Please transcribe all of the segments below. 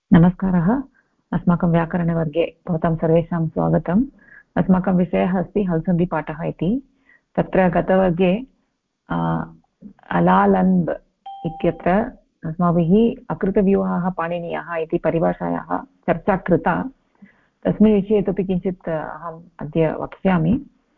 नमस्कारः। अस्माकं व्याकरणवर्गे भवतां सर्वेषां स्वागतम्। अस्माकं विषयः अस्ति हल्सन्धिपाठः इति। तत्र गतवर्गे अलालन्ब् इत्यत्र अस्माभिः अकृतव्यूहाः पाणिनीयः इति परिभाषायाः चर्चा कृता। तस्मिन् विषये इतोपि किञ्चित् अहम् अद्य वक्ष्यामि।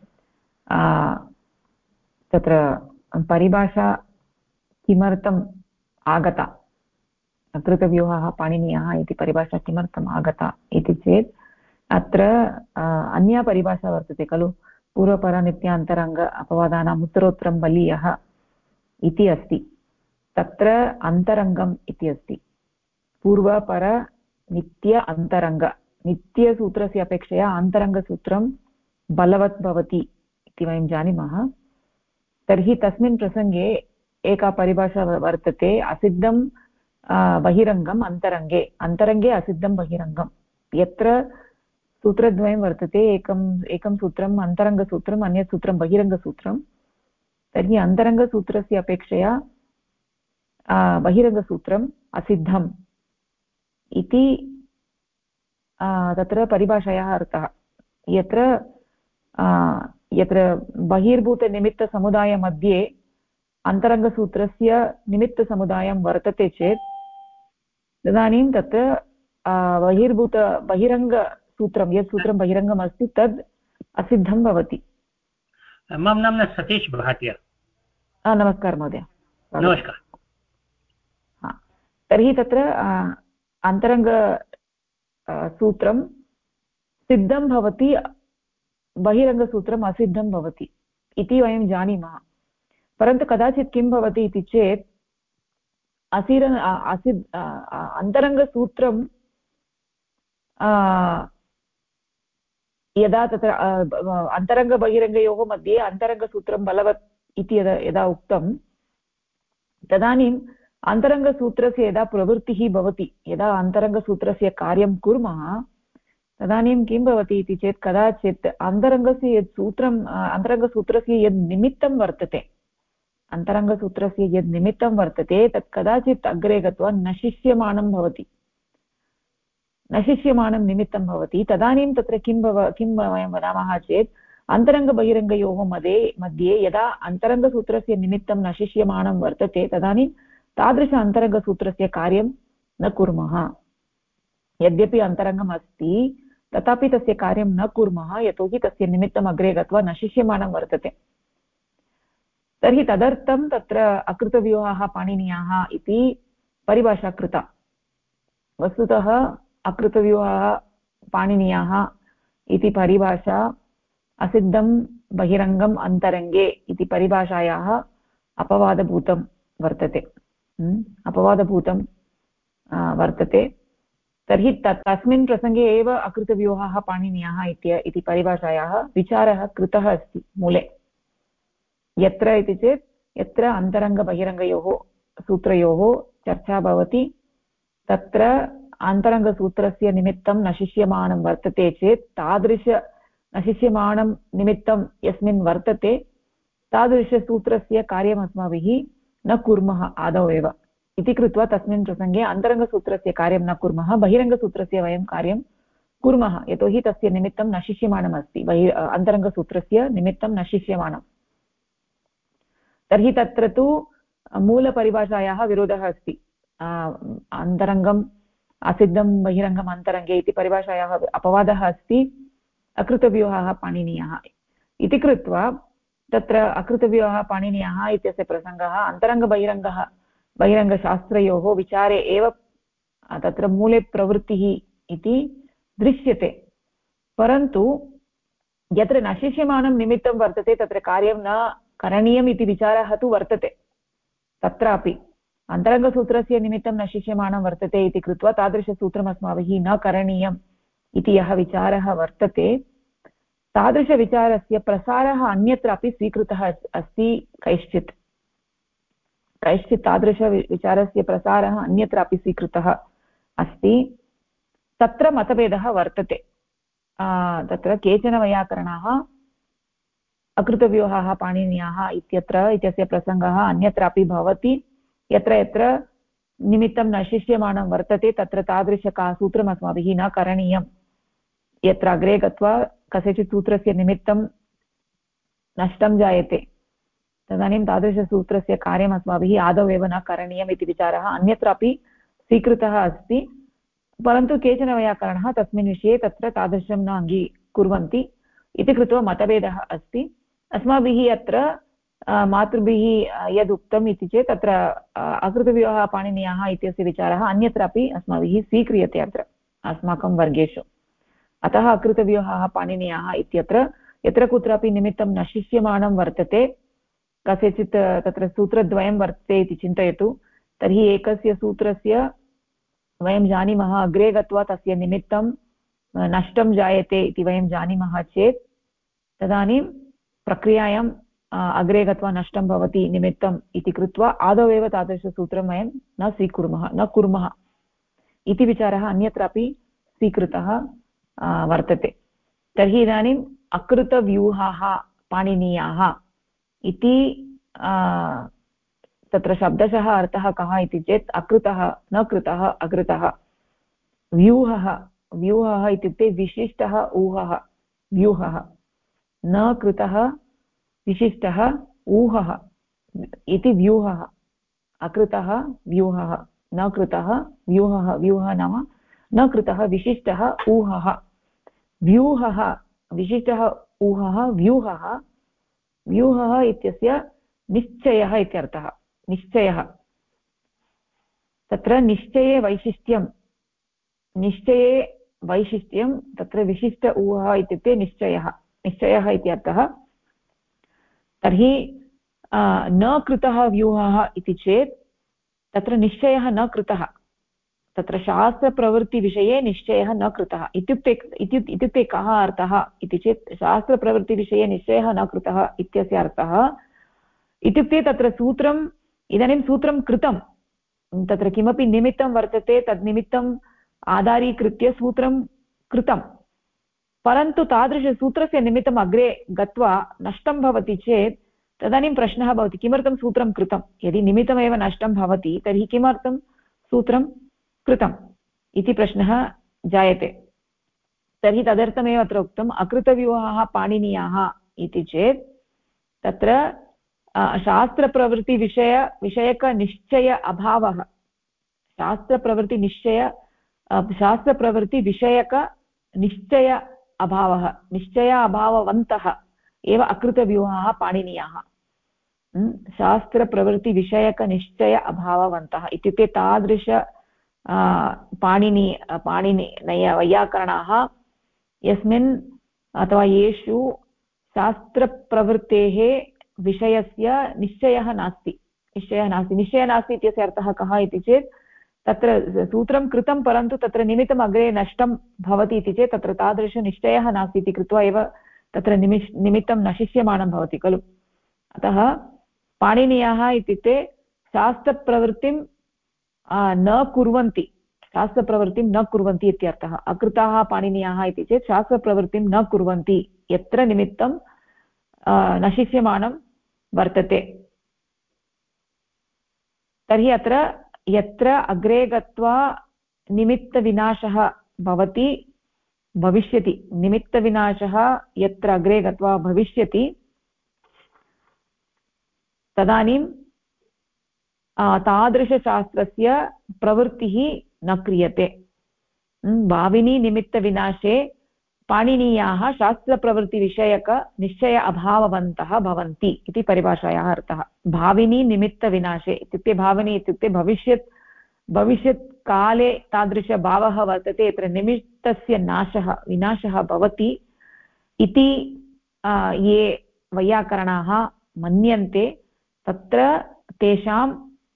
तत्र परिभाषा किमर्थम् आगता, अकृतव्यूहः पाणिनीयः इति परिभाषा किमर्थम् आगता इति चेत् अत्र अन्या परिभाषा वर्तते खलु, पूर्वपरनित्यान्तरङ्ग अपवादानाम् उत्तरोत्तरं बलीयः इति अस्ति। तत्र अन्तरङ्गम् इति अस्ति। पूर्वपर नित्य अन्तरङ्ग, नित्यसूत्रस्य अपेक्षया अन्तरङ्गसूत्रं बलवत् भवति इति वयं जानीमः। तर्हि तस्मिन् प्रसङ्गे एका परिभाषा वर्तते, असिद्धं बहिरङ्गम् अन्तरङ्गे, अन्तरङ्गे असिद्धं बहिरङ्गम्। यत्र सूत्रद्वयं वर्तते, एकं सूत्रम् अन्तरङ्गसूत्रम्, अन्यत् सूत्रं बहिरङ्गसूत्रं, तर्हि अन्तरङ्गसूत्रस्य अपेक्षया बहिरङ्गसूत्रम् असिद्धम् इति तत्र परिभाषायाः अर्थः। यत्र बहिर्भूतनिमित्तसमुदायमध्ये अन्तरङ्गसूत्रस्य निमित्तसमुदायं वर्तते चेत् तदानीं तत्र बहिरङ्गसूत्रं, यत् सूत्रं बहिरङ्गम् अस्ति तद् असिद्धं भवति। मम नाम सतीश भाटिया। नमस्कारः महोदय। नमस्कार। तर्हि तत्र अन्तरङ्गसूत्रं सिद्धं भवति, बहिरङ्गसूत्रम् असिद्धं भवति इति वयं जानीमः। परन्तु कदाचित् किं भवति इति चेत् अन्तरङ्गसूत्रं यदा तत्र अन्तरङ्गबहिरङ्गयोः मध्ये अन्तरङ्गसूत्रं बलवत् इति यदा उक्तं, तदानीम् अन्तरङ्गसूत्रस्य यदा प्रवृत्तिः भवति, यदा अन्तरङ्गसूत्रस्य कार्यं कुर्मः, तदानीं किं भवति इति चेत् कदाचित् अन्तरङ्गस्य यत् सूत्रम्, अन्तरङ्गसूत्रस्य यद् निमित्तं वर्तते, अन्तरङ्गसूत्रस्य यद् निमित्तं वर्तते तत् कदाचित् अग्रे गत्वा नशिष्यमाणं भवति, नशिष्यमाणं निमित्तं भवति। तदानीं तत्र किं वयं वदामः चेत् अन्तरङ्गबहिरङ्गयोः मध्ये यदा अन्तरङ्गसूत्रस्य निमित्तं नशिष्यमाणं वर्तते तदानीं तादृश अन्तरङ्गसूत्रस्य कार्यं न कुर्मः। यद्यपि अन्तरङ्गम् अस्ति तथापि तस्य कार्यं न कुर्मः, यतोहि तस्य निमित्तम् अग्रे गत्वा नशिष्यमाणं वर्तते। तर्हि तदर्थं तत्र अकृतव्यूहाः पाणिनीयाः इति परिभाषा कृता। वस्तुतः अकृतव्यूहाः पाणिनीयाः इति परिभाषा असिद्धं बहिरङ्गम् अन्तरङ्गे इति परिभाषायाः अपवादभूतं वर्तते, अपवादभूतं वर्तते। तर्हि तस्मिन् प्रसङ्गे एव अकृतव्यूहाः पाणिनीयाः इति परिभाषायाः विचारः कृतः अस्ति मूले। यत्र इति चेत् यत्र अन्तरङ्गबहिरङ्गयोः सूत्रयोः चर्चा भवति, तत्र अन्तरङ्गसूत्रस्य निमित्तं नशिष्यमाणं वर्तते चेत् तादृश नशिष्यमाणं निमित्तं यस्मिन् वर्तते तादृशसूत्रस्य कार्यम् अस्माभिः न कुर्मः आदौ एव इति कृत्वा तस्मिन् प्रसङ्गे अन्तरङ्गसूत्रस्य कार्यं न कुर्मः, बहिरङ्गसूत्रस्य वयं कार्यं कुर्मः, यतोहि तस्य निमित्तं नशिष्यमाणम् अस्ति, अन्तरङ्गसूत्रस्य निमित्तं नशिष्यमाणम्। तर्हि तत्र तु मूलपरिभाषायाः विरोधः अस्ति। अन्तरङ्गम् असिद्धं बहिरङ्गम् अन्तरङ्गे इति परिभाषायाः अपवादः अस्ति, अकृतव्यूहाः पाणिनीयाः इति कृत्वा तत्र अकृतव्यूहाः पाणिनीयाः इत्यस्य प्रसङ्गः बहिरङ्गशास्त्रयोः विचारे एव तत्र मूले प्रवृत्तिः इति दृश्यते। परन्तु यत्र नशिष्यमाणं निमित्तं वर्तते तत्र कार्यं न करणीयम् इति विचारः तु वर्तते। तत्रापि अन्तरङ्गसूत्रस्य निमित्तं नशिष्यमाणं वर्तते इति कृत्वा तादृशसूत्रम् अस्माभिः न करणीयम् इति यः विचारः वर्तते, तादृशविचारस्य प्रसारः अन्यत्रापि स्वीकृतः अस्ति। कैश्चित् तादृशविचारस्य प्रसारः अन्यत्रापि स्वीकृतः अस्ति। तत्र मतभेदः वर्तते। तत्र केचन वैयाकरणाः अकृतव्यूहाः पाणिनीयाः इत्यस्य प्रसङ्गः अन्यत्रापि भवति, यत्र यत्र निमित्तं न शिष्यमाणं वर्तते तत्र तादृशसूत्रम् अस्माभिः न करणीयं। यत्र अग्रे गत्वा कस्यचित् सूत्रस्य निमित्तं नष्टं जायते तदानीं तादृशसूत्रस्य कार्यम् अस्माभिः आदौ एव न करणीयम् इति विचारः अन्यत्रापि स्वीकृतः अस्ति, परन्तु केचन वैयाकरणाः तस्मिन् विषये तत्र तादृशं न अङ्गीकुर्वन्ति इति कृत्वा मतभेदः अस्ति। अस्माभिः अत्र मातृभिः यदुक्तम् इति चेत् तत्र अकृतविवाहः पाणिनीयः इत्यस्य विचारः अन्यत्रापि अस्माभिः स्वीक्रियते अत्र अस्माकं वर्गेषु। अतः अकृतविवाहः पाणिनीयः इत्यत्र यत्र कुत्रापि निमित्तं न शिष्यमाणं वर्तते, कस्यचित् तत्र सूत्रद्वयं वर्तते इति चिन्तयतु, तर्हि एकस्य सूत्रस्य वयं जानीमः अग्रे गत्वा तस्य निमित्तं नष्टं जायते इति वयं जानीमः चेत् तदानीं प्रक्रियायाम् अग्रे गत्वा नष्टं भवति निमित्तम् इति कृत्वा आदौ एव तादृशसूत्रं वयं न स्वीकुर्मः न कुर्मः इति विचारः अन्यत्रापि स्वीकृतः वर्तते। तर्हि इदानीम् अकृतव्यूहाः पाणिनीयाः इति तत्र शब्दशः अर्थः कः इति चेत् अकृतः न कृतः अकृतः, व्यूहः व्यूहः इत्युक्ते विशिष्टः ऊहः व्यूहः, न कृतः विशिष्टः ऊहः इति व्यूहः, अकृतः व्यूहः न कृतः व्यूहः, व्यूहः नाम न कृतः विशिष्टः ऊहः, व्यूहः विशिष्टः ऊहः व्यूहः, व्यूहः इत्यस्य निश्चयः इत्यर्थः। निश्चयः तत्र निश्चये वैशिष्ट्यं, निश्चये वैशिष्ट्यं तत्र विशिष्ट ऊहः इत्युक्ते निश्चयः, निश्चयः इत्यर्थः। तर्हि न कृतः व्यूहः इति चेत् तत्र निश्चयः न कृतः, तत्र शास्त्रप्रवृत्तिविषये निश्चयः न कृतः इत्युक्ते कः अर्थः इति चेत् शास्त्रप्रवृत्तिविषये निश्चयः न कृतः इत्यस्य अर्थः इत्युक्ते तत्र सूत्रम् इदानीं सूत्रं कृतं, तत्र किमपि निमित्तं वर्तते तद् निमित्तम् आधारीकृत्य सूत्रं कृतं, परन्तु तादृशसूत्रस्य निमित्तम् अग्रे गत्वा नष्टं भवति चेत् तदानीं प्रश्नः भवति किमर्थं सूत्रं कृतं। यदि निमित्तमेव नष्टं भवति तर्हि किमर्थं सूत्रं कृतम् इति प्रश्नः जायते। तर्हि तदर्थमेव अत्र उक्तम् अकृतव्यूहाः पाणिनीयाः इति चेत् तत्र शास्त्रप्रवृत्तिविषयकनिश्चय अभावः, शास्त्रप्रवृत्तिविषयकनिश्चय अभावः, निश्चय अभाववन्तः एव अकृतव्यूहाः पाणिनीयाः। शास्त्रप्रवृत्तिविषयकनिश्चय अभाववन्तः इत्युक्ते तादृश पाणिनीय वैयाकरणाः यस्मिन् अथवा येषु शास्त्रप्रवृत्तेः विषयस्य निश्चयः नास्ति इत्यस्य अर्थः कः इति चेत् तत्र सूत्रं कृतं परन्तु तत्र निमित्तम् अग्रे नष्टं भवति इति चेत् तत्र तादृशनिश्चयः नास्ति इति कृत्वा एव तत्र निमित्तं नशिष्यमाणं भवति खलु। अतः पाणिनीयाः इत्युक्ते शास्त्रप्रवृत्तिं न कुर्वन्ति, शास्त्रप्रवृत्तिं न कुर्वन्ति इत्यर्थः। अकृताः पाणिनीयाः इति चेत् शास्त्रप्रवृत्तिं न कुर्वन्ति, यत्र निमित्तं नशिष्यमाणं वर्तते। तर्हि अत्र यत्र अग्रे गत्वा निमित्तविनाशः भविष्यति, निमित्तविनाशः यत्र अग्रे गत्वा भविष्यति तदानीं तादृशशास्त्रस्य प्रवृत्तिः न क्रियते। भाविनी निमित्तविनाशे पाणिनीयाः शास्त्रप्रवृत्तिविषयकनिश्चय अभाववन्तः भवन्ति इति परिभाषायाः अर्थः। भाविनी निमित्तविनाशे इत्युक्ते भाविनी इत्युक्ते भविष्यत्काले तादृशभावः वर्तते यत्र निमित्तस्य विनाशः भवति इति ये वैयाकरणाः मन्यन्ते तत्र तेषां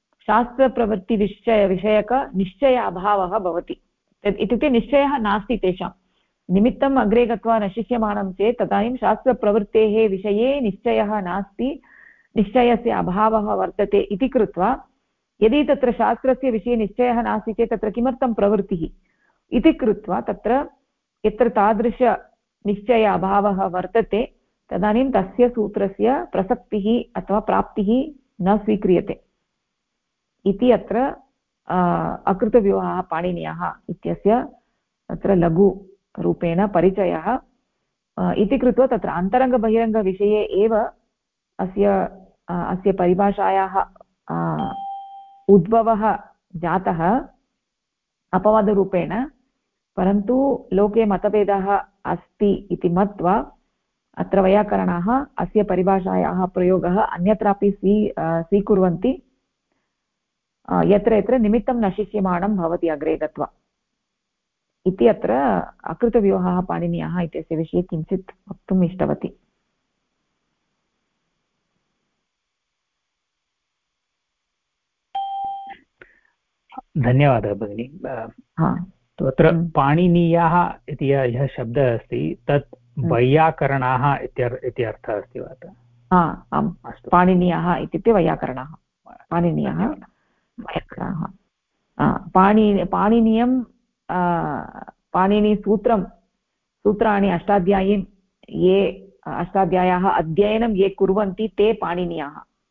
शास्त्रप्रवृत्तिविषयकनिश्चय अभावः भवति। इत्युक्ते निश्चयः नास्ति तेषां, निमित्तम् अग्रे गत्वा नशिष्यमाणं चेत् तदानीं शास्त्रप्रवृत्तेः विषये निश्चयः नास्ति, निश्चयस्य अभावः वर्तते इति कृत्वा यदि तत्र शास्त्रस्य विषये निश्चयः नास्ति चेत् तत्र किमर्थं प्रवृत्तिः इति कृत्वा तत्र यत्र तादृशनिश्चय अभावः वर्तते तदानीं तस्य सूत्रस्य प्रसक्तिः अथवा प्राप्तिः न स्वीक्रियते इति अत्र अकृतव्यूहाः पाणिनीयः इत्यस्य तत्र लघुरूपेण परिचयः इति कृत्वा तत्र अन्तरङ्गबहिरङ्गविषये एव अस्य परिभाषायाः उद्भवः जातः अपवादरूपेण, परन्तु लोके मतभेदः अस्ति इति मत्वा अत्र वैयाकरणाः अस्य परिभाषायाः प्रयोगः अन्यत्रापि स्वीकुर्वन्ति, यत्र यत्र निमित्तं नशिष्यमाणं भवति अग्रे गत्वा इति अत्र अकृतव्यूहाः पाणिनीयः इत्यस्य विषये किञ्चित् वक्तुम् इष्टवती। धन्यवादः भगिनी। तत्र पाणिनीयाः इति यः शब्दः अस्ति तत् वैयाकरणाः इति अर्थः अस्ति वा? आम्, पाणिनीयाः इत्युक्ते वैयाकरणाः, पाणिनीयाः वैयाकरणाः। पाणिनीयं सूत्राणि अष्टाध्याय्याः अध्ययनं ये कुर्वन्ति ते पाणिनीयाः।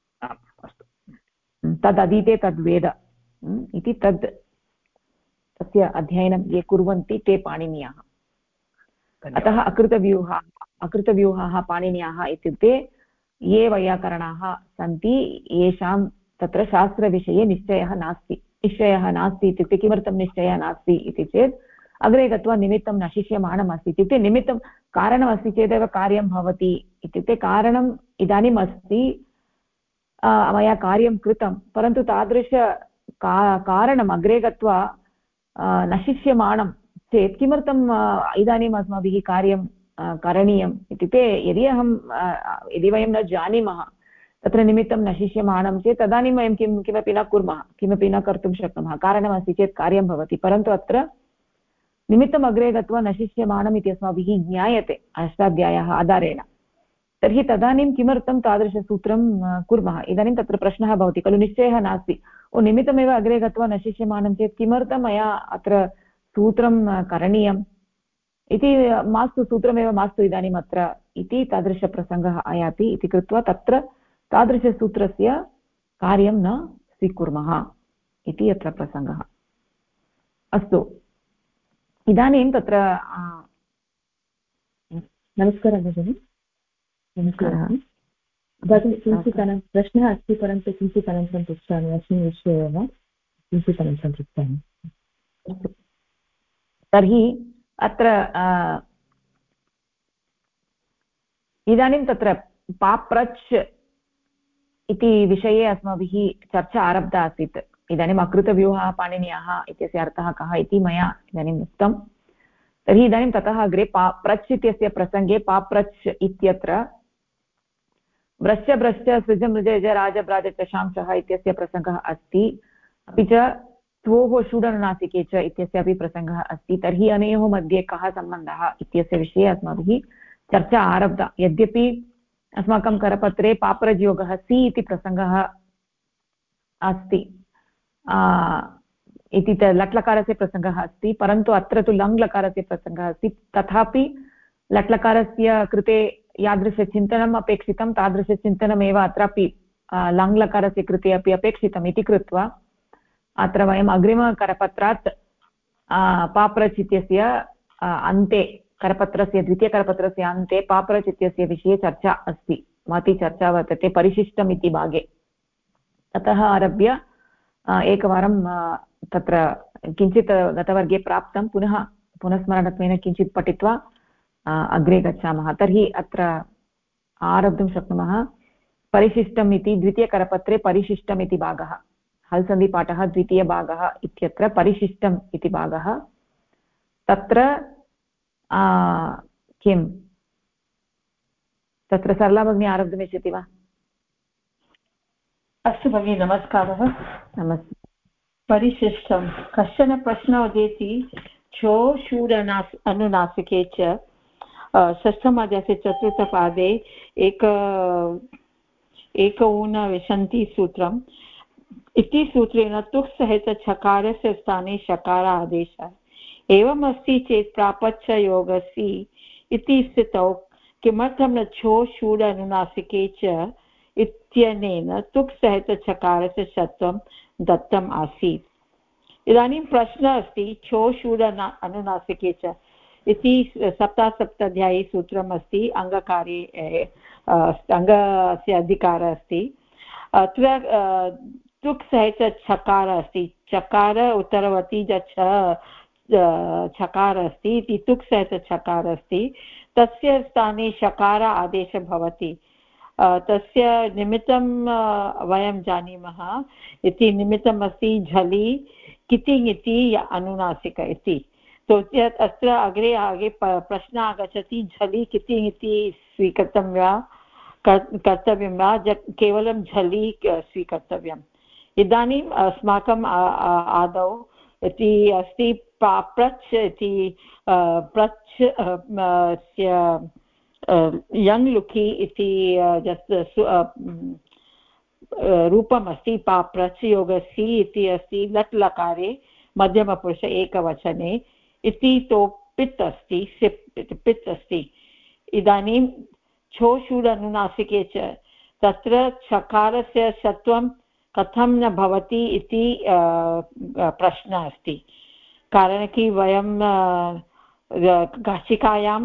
तदधीते तद्वेद इति तस्य अध्ययनं ये कुर्वन्ति ते पाणिनीयाः। अतः अकृतव्यूहाः पाणिनीयाः इत्युक्ते ये वैयाकरणाः सन्ति येषां तत्र शास्त्रविषये निश्चयः नास्ति इत्युक्ते किमर्थं निश्चयः नास्ति इति चेत् अग्रे गत्वा निमित्तं नशिष्यमाणम् अस्ति इत्युक्ते निमित्तं कारणमस्ति चेदेव कार्यं भवति इत्युक्ते कारणम् इदानीम् अस्ति, मया कार्यं कृतं, परन्तु तादृश कारणम् अग्रे गत्वा नशिष्यमाणं चेत् किमर्थम् इदानीम् अस्माभिः कार्यं करणीयम् इत्युक्ते यदि वयं न जानीमः तत्र निमित्तं नशिष्यमाणं चेत् तदानीं वयं किमपि न कुर्मः, किमपि न कर्तुं शक्नुमः। कारणमस्ति चेत् कार्यं भवति, परन्तु अत्र निमित्तम् अग्रे गत्वा नशिष्यमाणम् इति अस्माभिः ज्ञायते अष्टाध्याय्याः आधारेण। तर्हि तदानीं किमर्थं तादृशसूत्रं कुर्मः? इदानीं तत्र प्रश्नः भवति खलु, निश्चयः नास्ति, निमित्तमेव अग्रे गत्वा नशिष्यमाणं चेत् किमर्थं मया अत्र सूत्रं करणीयम् इति मास्तु, सूत्रमेव मास्तु इदानीम् अत्र इति तादृशप्रसङ्गः आयाति इति कृत्वा तत्र तादृशसूत्रस्य कार्यं न स्वीकुर्मः इति अत्र प्रसङ्गः। अस्तु, इदानीं तत्र नमस्कारः भगिनि। नमस्कारः भगिनि, किञ्चित् प्रश्नः अस्ति, परन्तु किञ्चित् अनन्तरं पृच्छामि, अस्मिन् विषये एव किञ्चित् अनन्तरं पृच्छामि। तर्हि अत्र इदानीं तत्र पाप्रच् इति विषये अस्माभिः चर्चा आरब्धा आसीत्। इदानीम् अकृतव्यूहाः पाणिनीयाः इत्यस्य अर्थः कः इति मया इदानीम् उक्तं। तर्हि इदानीं ततः अग्रे प्रच् इत्यस्य प्रसङ्गे पाप्रच् इत्यत्र भ्रश्च भ्रश्च सृज मृज यज राज ब्राज चशांशः इत्यस्य प्रसङ्गः अस्ति, अपि च त्वोः षूडनुनासिके च इत्यस्य अपि प्रसङ्गः अस्ति। तर्हि अनयोः मध्ये कः सम्बन्धः इत्यस्य विषये अस्माभिः चर्चा आरब्धा। यद्यपि अस्माकं करपत्रे पाप्रज्योगः सि इति प्रसङ्गः अस्ति, इति लट्लकारस्य प्रसङ्गः अस्ति, परन्तु अत्र तु लङ्लकारस्य प्रसङ्गः अस्ति। तथापि लट्लकारस्य कृते यादृशचिन्तनम् अपेक्षितं तादृशचिन्तनमेव अत्रापि लङ्लकारस्य कृते अपि अपेक्षितम् इति कृत्वा अत्र वयम् अग्रिमकरपत्रात् पाप्रच् इत्यस्य अन्ते, करपत्रस्य द्वितीयकरपत्रस्य अन्ते पाप्रच् इत्यस्य विषये चर्चा अस्ति, महती चर्चा वर्तते परिशिष्टम् इति भागे। ततः आरभ्य एकवारं तत्र किञ्चित् गतवर्गे प्राप्तं, पुनस्मरणत्वेन किञ्चित् पठित्वा अग्रे गच्छामः। तर्हि अत्र आरब्धुं शक्नुमः। परिशिष्टम् इति द्वितीयकरपत्रे परिशिष्टम् इति भागः, हल्सन्धिपाठः द्वितीयभागः इत्यत्र परिशिष्टम् इति भागः। तत्र किं तत्र सरला भगिनी आरब्धुमिच्छति वा? अस्तु भगिनि, नमस्कारः। नमस्ते। परिशिष्टं कश्चन प्रश्नः उदेति, छो शूड अनुनासिके च षष्ठमाध्यायस्य चतुर्थपादे एक ऊन विशन्ति सूत्रम् इति सूत्रेण तुक् सहित छकारस्य स्थाने शकार आदेशः एवमस्ति चेत् प्रापच्च योगसि इति स्थितौ किमर्थं न छो शूड अनुनासिके च इत्यनेन तुक् सहित छकारस्य षत्वं दत्तम् आसीत्? इदानीं प्रश्नः अस्ति छो शूड अनुनासिके च इति 77 सूत्रम् अस्ति अङ्गकारे अङ्गस्य अधिकारः अस्ति अत्र तुक् सहित छकार अस्ति चकार उत्तरवर्ती छकार अस्ति इति तुक् सहित छकार अस्ति तस्य स्थाने शकार आदेशः भवति तस्य निमित्तं वयं जानीमः इति निमित्तम् अस्ति झलि कितिङ् इति अनुनासिक इति तो अत्र अग्रे प्रश्नः आगच्छति झलि कितिङ् इति स्वीकृतं वा कर्तव्यं वा केवलं झलि स्वीकर्तव्यम् इदानीम् अस्माकम् आदौ इति अस्ति पाप्रच् इति प्रच् यङ् लुकि इति रूपम् अस्ति पाप्रच् योगसि इति अस्ति लट् लकारे मध्यमपुरुष एकवचने इति तो पित् अस्ति सिप् पित् अस्ति इदानीं छोशूड अनुनासिके च तत्र छकारस्य षत्वं कथं न भवति इति प्रश्नः अस्ति कारणं कि वयं काशिकायां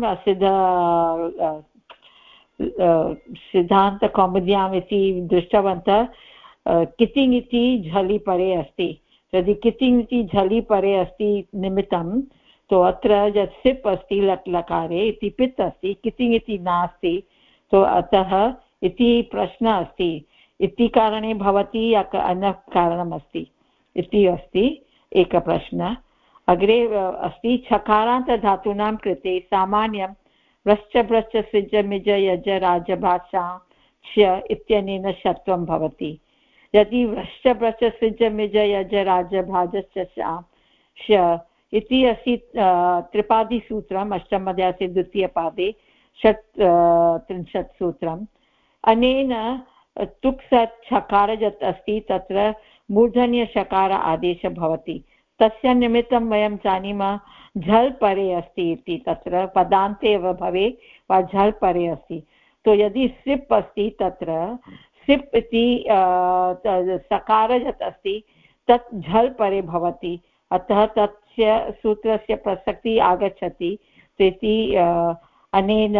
सिद्धान्तकौमुद्याम् इति दृष्टवन्तः कितिङ् इति झलि परे अस्ति यदि कितिङ् इति झलि परे अस्ति निमित्तं तो अत्र यत् सिप् अस्ति लट् लकारे इति पित् अस्ति कितिङ् इति नास्ति तो अतः इति प्रश्नः अस्ति इति कारणे भवति या अन्यः कारणम् अस्ति इति अस्ति एकः प्रश्नः अग्रे अस्ति छकारान्तधातूनां कृते सामान्यं व्रश्च भ्रश्च सृज मिज यज राज भाषा च इत्यनेन षत्वं भवति यदि व्रश्च भ्रश्च सृज मिज यज राज भाजश्च श इति अस्ति त्रिपादिसूत्रम् अष्टमाध्याये द्वितीयपादे 33 सूत्रम् अनेन तुक् सत् छकार यत् अस्ति तत्र मूर्धन्यषकार आदेशः भवति तस्य निमित्तं वयं जानीमः झल् परे अस्ति इति तत्र पदान्ते एव भवेत् वा झल् परे अस्ति तो यदि सिप् अस्ति तत्र सिप् इति सकार यत् अस्ति तत् झल् परे भवति अतः तस्य सूत्रस्य प्रसक्तिः आगच्छति इति अनेन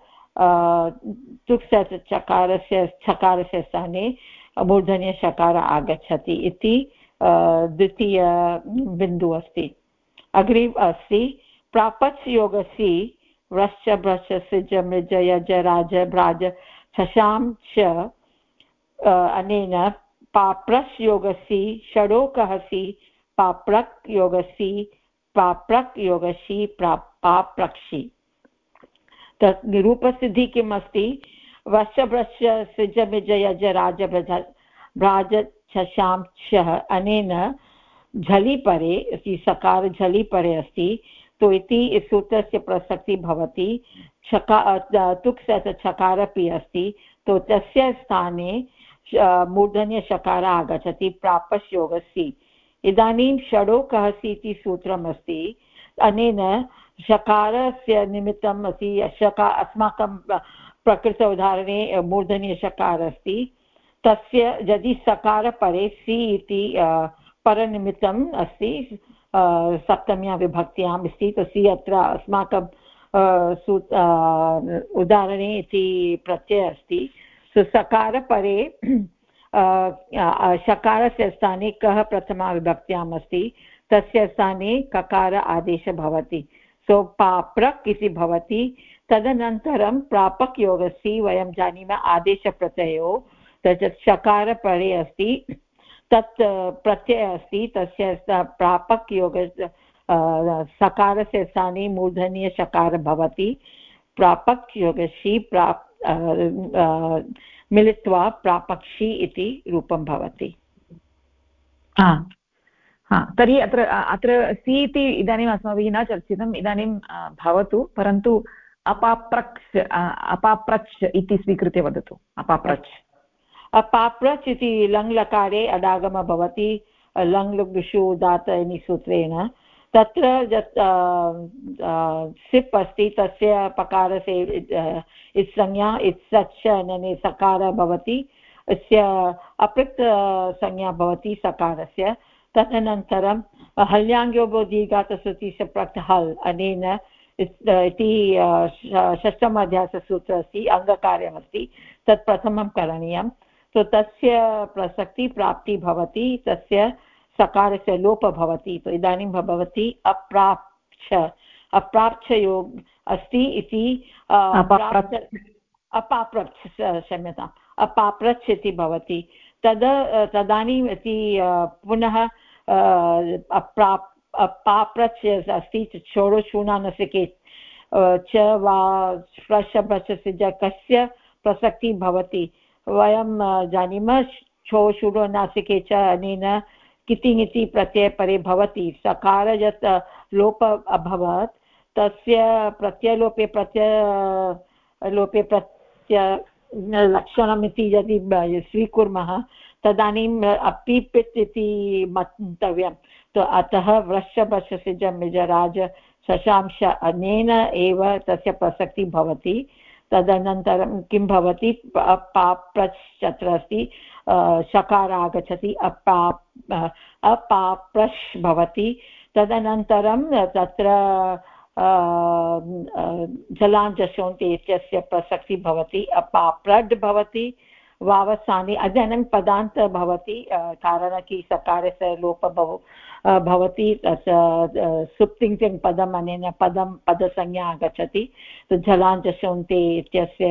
तुक् छकारस्य स्थाने मूर्धन्यषकार आगच्छति इति द्वितीय बिन्दुः अस्ति अग्रे अस्ति प्रापच् योगसि व्रश्च भ्रश्च सृज मृज यज राज भ्राज छशां च अनेन पाप्रस् योगसि षडोकहसि पाप्रक् योगसि पाप्रक् योगसि पाप्रक्षि तत् निरूपसिद्धिः किम् अस्ति वश्च भ्रश्च सृज मिज यज राज भ्राज छशां च अनेन झलि परे इति सकार झलि परे अस्ति तो इति सूत्रस्य प्रसक्तिः भवति तुक् सत् छकार अपि अस्ति तो तस्य स्थाने मूर्धन्यषकार आगच्छति प्रापस् योगसि इदानीं षडोकहसि इति सूत्रम् अस्ति अनेन षकारस्य निमित्तम् अस्ति अस्माकं प्रकृत उदाहरणे मूर्धन्यषकार अस्ति तस्य यदि सकार परे सि इति परनिमित्तम् अस्ति सप्तम्यां विभक्त्याम् अस्ति तस्य अत्र अस्माकं उदाहरणे इति प्रत्ययः अस्ति सकार परे शकारस्य स्थाने कः प्रथमा विभक्त्याम् अस्ति तस्य स्थाने ककार आदेशः भवति सो पाप्रक् इति भवति तदनन्तरं प्रापक् योगस्य वयं जानीमः आदेशप्रत्ययो तत् शकार परे अस्ति तत् प्रत्ययः अस्ति तस्य प्रापक् योग सकारस्य स्थाने मूर्धन्यषकार भवति प्रापक् योगस्य मिलित्वा प्रापक्षी इति रूपं भवति तर्हि अत्र सि इति इदानीम् अस्माभिः न चर्चितम् इदानीं भवतु परन्तु अपाप्रच् इति स्वीकृत्य वदतु अपाप्रच् इति लङ् लकारे अडागमः भवति लङ् लुग्षु दात इति सूत्रेण तत्र यत् सिप् अस्ति तस्य पकारस्य संज्ञा इत्सच् अनने सकार भवति अस्य अपृक् संज्ञा भवति सकारस्य तदनन्तरं हल्याङ्ग्योगो दीर्घातश्रुतिः प्राक् हल् अनेन इति षष्ठमाध्याससूत्र अस्ति अङ्गकार्यमस्ति तत् प्रथमं करणीयं तो तस्य प्रसक्ति प्राप्ति भवति तस्य सकारस्य लोपः भवति तो इदानीं भवति अप्राप्य योग अस्ति इति अपाप्रच्छ क्षम्यताम् अपाप्रच्छ इति भवति तदानीम् इति पुनः अपाप्रच्छ अस्ति षोडशूणानसिके च वा श्रशब्दस्य कस्य प्रसक्तिः भवति वयं जानीमः षोडशूणासिके च अनेन कितिङ् इति प्रत्ययपरे भवति सकार यत् लोप अभवत् तस्य प्रत्ययलोपे लक्षणम् इति यदि स्वीकुर्मः तदानीम् अपि पित् इति मन्तव्यं तो अतः वृषभस्य जमिजराज शशांश अनेन एव तस्य प्रसक्तिः भवति तदनन्तरं किं भवति अपाप्रच्छ अत्र अस्ति शकार आगच्छति अपाप्रश् भवति तदनन्तरं तत्र जलाञ्जशोन्ति इत्यस्य प्रसक्तिः भवति अपाप्रड् भवति वावसाने अध्ययनं पदान्त भवति कारणकी सकारस्य लोपः भवति तत् सुप्तिङ् पदम् अनेन पदसंज्ञा आगच्छति जलाञ्जशोन्ते इत्यस्य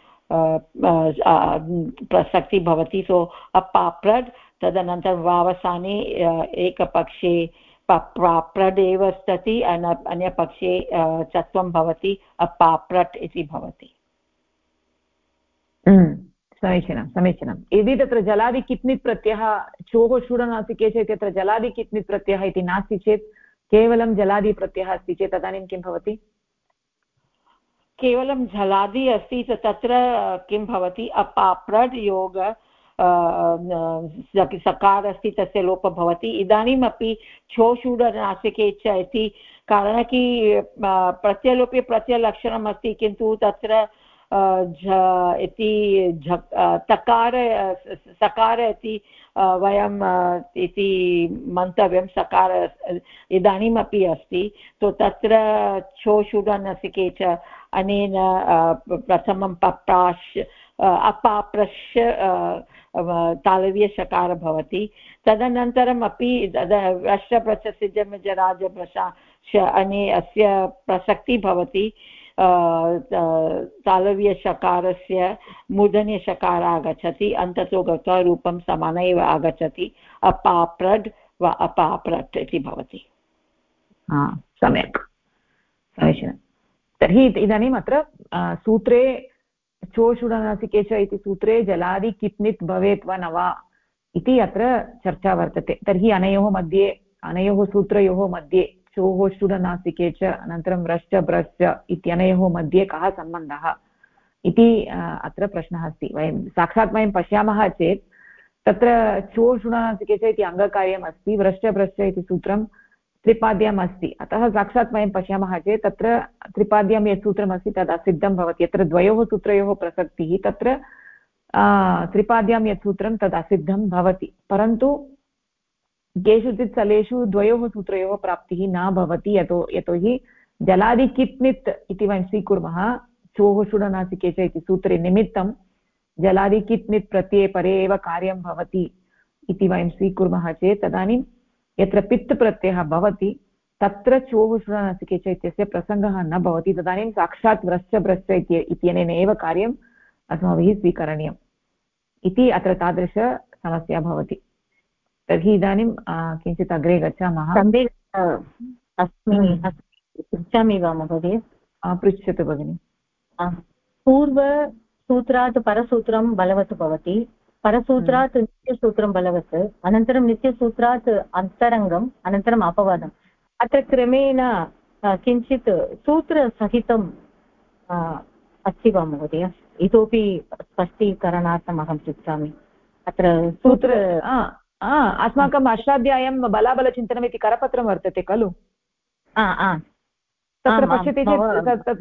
प्रसक्तिः भवति सो अपाप्रड् तदनन्तरं वावसाने एकपक्षे प्राप्रड् एव अस्ति अन्यपक्षे चत्वं भवति अपाप्रट् इति भवति समीचीनं यदि तत्र जलादि कित्नित् प्रत्ययः चोः षूडनासिके च इत्यत्र जलादि कित्नित् प्रत्ययः इति नास्ति चेत् केवलं जलादि प्रत्ययः अस्ति चेत् तदानीं किं भवति केवलं जलादि अस्ति तत्र किं भवति अपाप्रड् योग सकार अस्ति तस्य लोपः भवति इदानीमपि छोषूडनासिके च इति कारणकी प्रत्ययलोपे प्रत्ययलक्षणम् अस्ति किन्तु तत्र इति तकार सकार इति वयं इति मन्तव्यं सकार इदानीमपि अस्ति तो तत्र छोषूडनसिके च अनेन प्रथमं पप्राश् अपाप्रश् तालव्यशकार भवति तदनन्तरम् अपि अष्टप्रच्छसिजराजप्रशाश अने अस्य प्रसक्तिः भवति तालव्यशकारस्य मूर्धन्यशकार आगच्छति अन्ततो गत्वा रूपं समान एव आगच्छति अपाप्रड् वा अपाप्रट् इति भवति सम्यक् समीचीनं तर्हि इदानीम् अत्र सूत्रे चोषुडनासिके च इति सूत्रे जलादि कित्नित् भवेत् वा न वा इति अत्र चर्चा वर्तते तर्हि अनयोः सूत्रयोः मध्ये चोः षुडनासिके च अनन्तरं रश्च ब्रश्च इत्यनयोः मध्ये कः सम्बन्धः इति अत्र प्रश्नः अस्ति वयं साक्षात् वयं पश्यामः चेत् तत्र चोः षुडनासिके च इति अङ्गकार्यम् अस्ति व्रश्च ब्रश्च इति सूत्रं त्रिपाद्याम् अस्ति अतः साक्षात् वयं पश्यामः चेत् तत्र त्रिपाद्यां यत् सूत्रमस्ति तद् असिद्धं भवति यत्र द्वयोः सूत्रयोः प्रसक्तिः तत्र त्रिपाद्यां यत् सूत्रं तद् असिद्धं भवति परन्तु केषुचित् स्थलेषु द्वयोः सूत्रयोः प्राप्तिः न भवति यतोहि जलादि कित्नित् इति वयं स्वीकुर्मः चोः षुडनासिके च इति सूत्रे निमित्तं जलादि कित्नित् प्रत्यये परे एव कार्यं भवति इति वयं स्वीकुर्मः चेत् तदानीं यत्र पित् प्रत्ययः भवति तत्र चोः षुडनासिके च इत्यस्य प्रसङ्गः न भवति तदानीं साक्षात् व्रश्च ब्रश्च इत्यनेन एव कार्यम् अस्माभिः स्वीकरणीयम् इति अत्र तादृशसमस्या भवति तर्हि इदानीं किञ्चित् अग्रे गच्छामः पृच्छामि वा महोदय पृच्छतु भगिनि पूर्वसूत्रात् परसूत्रं बलवत् भवति परसूत्रात् नित्यसूत्रं बलवत् अनन्तरं नित्यसूत्रात् अन्तरङ्गम् अनन्तरम् अपवादम् अत्र क्रमेण किञ्चित् सूत्रसहितम् अस्ति वा महोदय इतोपि स्पष्टीकरणार्थम् अहं पृच्छामि अत्र सूत्र अस्माकम् अष्टाध्याय्यां बलाबलचिन्तनम् इति करपत्रं वर्तते खलु तत्र पश्यति चेत्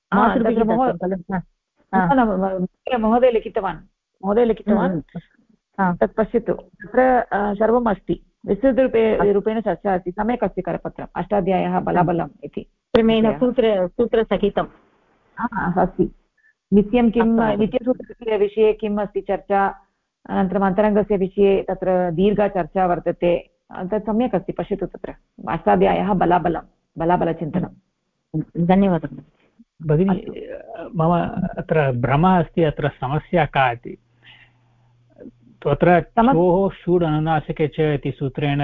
महोदय लिखितवान् तत् पश्यतु तत्र सर्वम् अस्ति विस्तृतरूपेण चर्चा अस्ति सम्यक् अस्ति करपत्रम् अष्टाध्यायः बलाबलम् इति क्रमेण सूत्रसहितम् अस्ति नित्यं किं नित्यसूत्रस्य विषये किम् अस्ति चर्चा अनन्तरम् अन्तरङ्गस्य विषये तत्र दीर्घा चर्चा वर्तते तत् सम्यक् अस्ति पश्यतु तत्र अष्टाध्यायः बलाबलचिन्तनं धन्यवादः भगिनी मम अत्र भ्रमः अस्ति अत्र समस्या का इति अत्र चोः षूड् अनुनासिके च इति सूत्रेण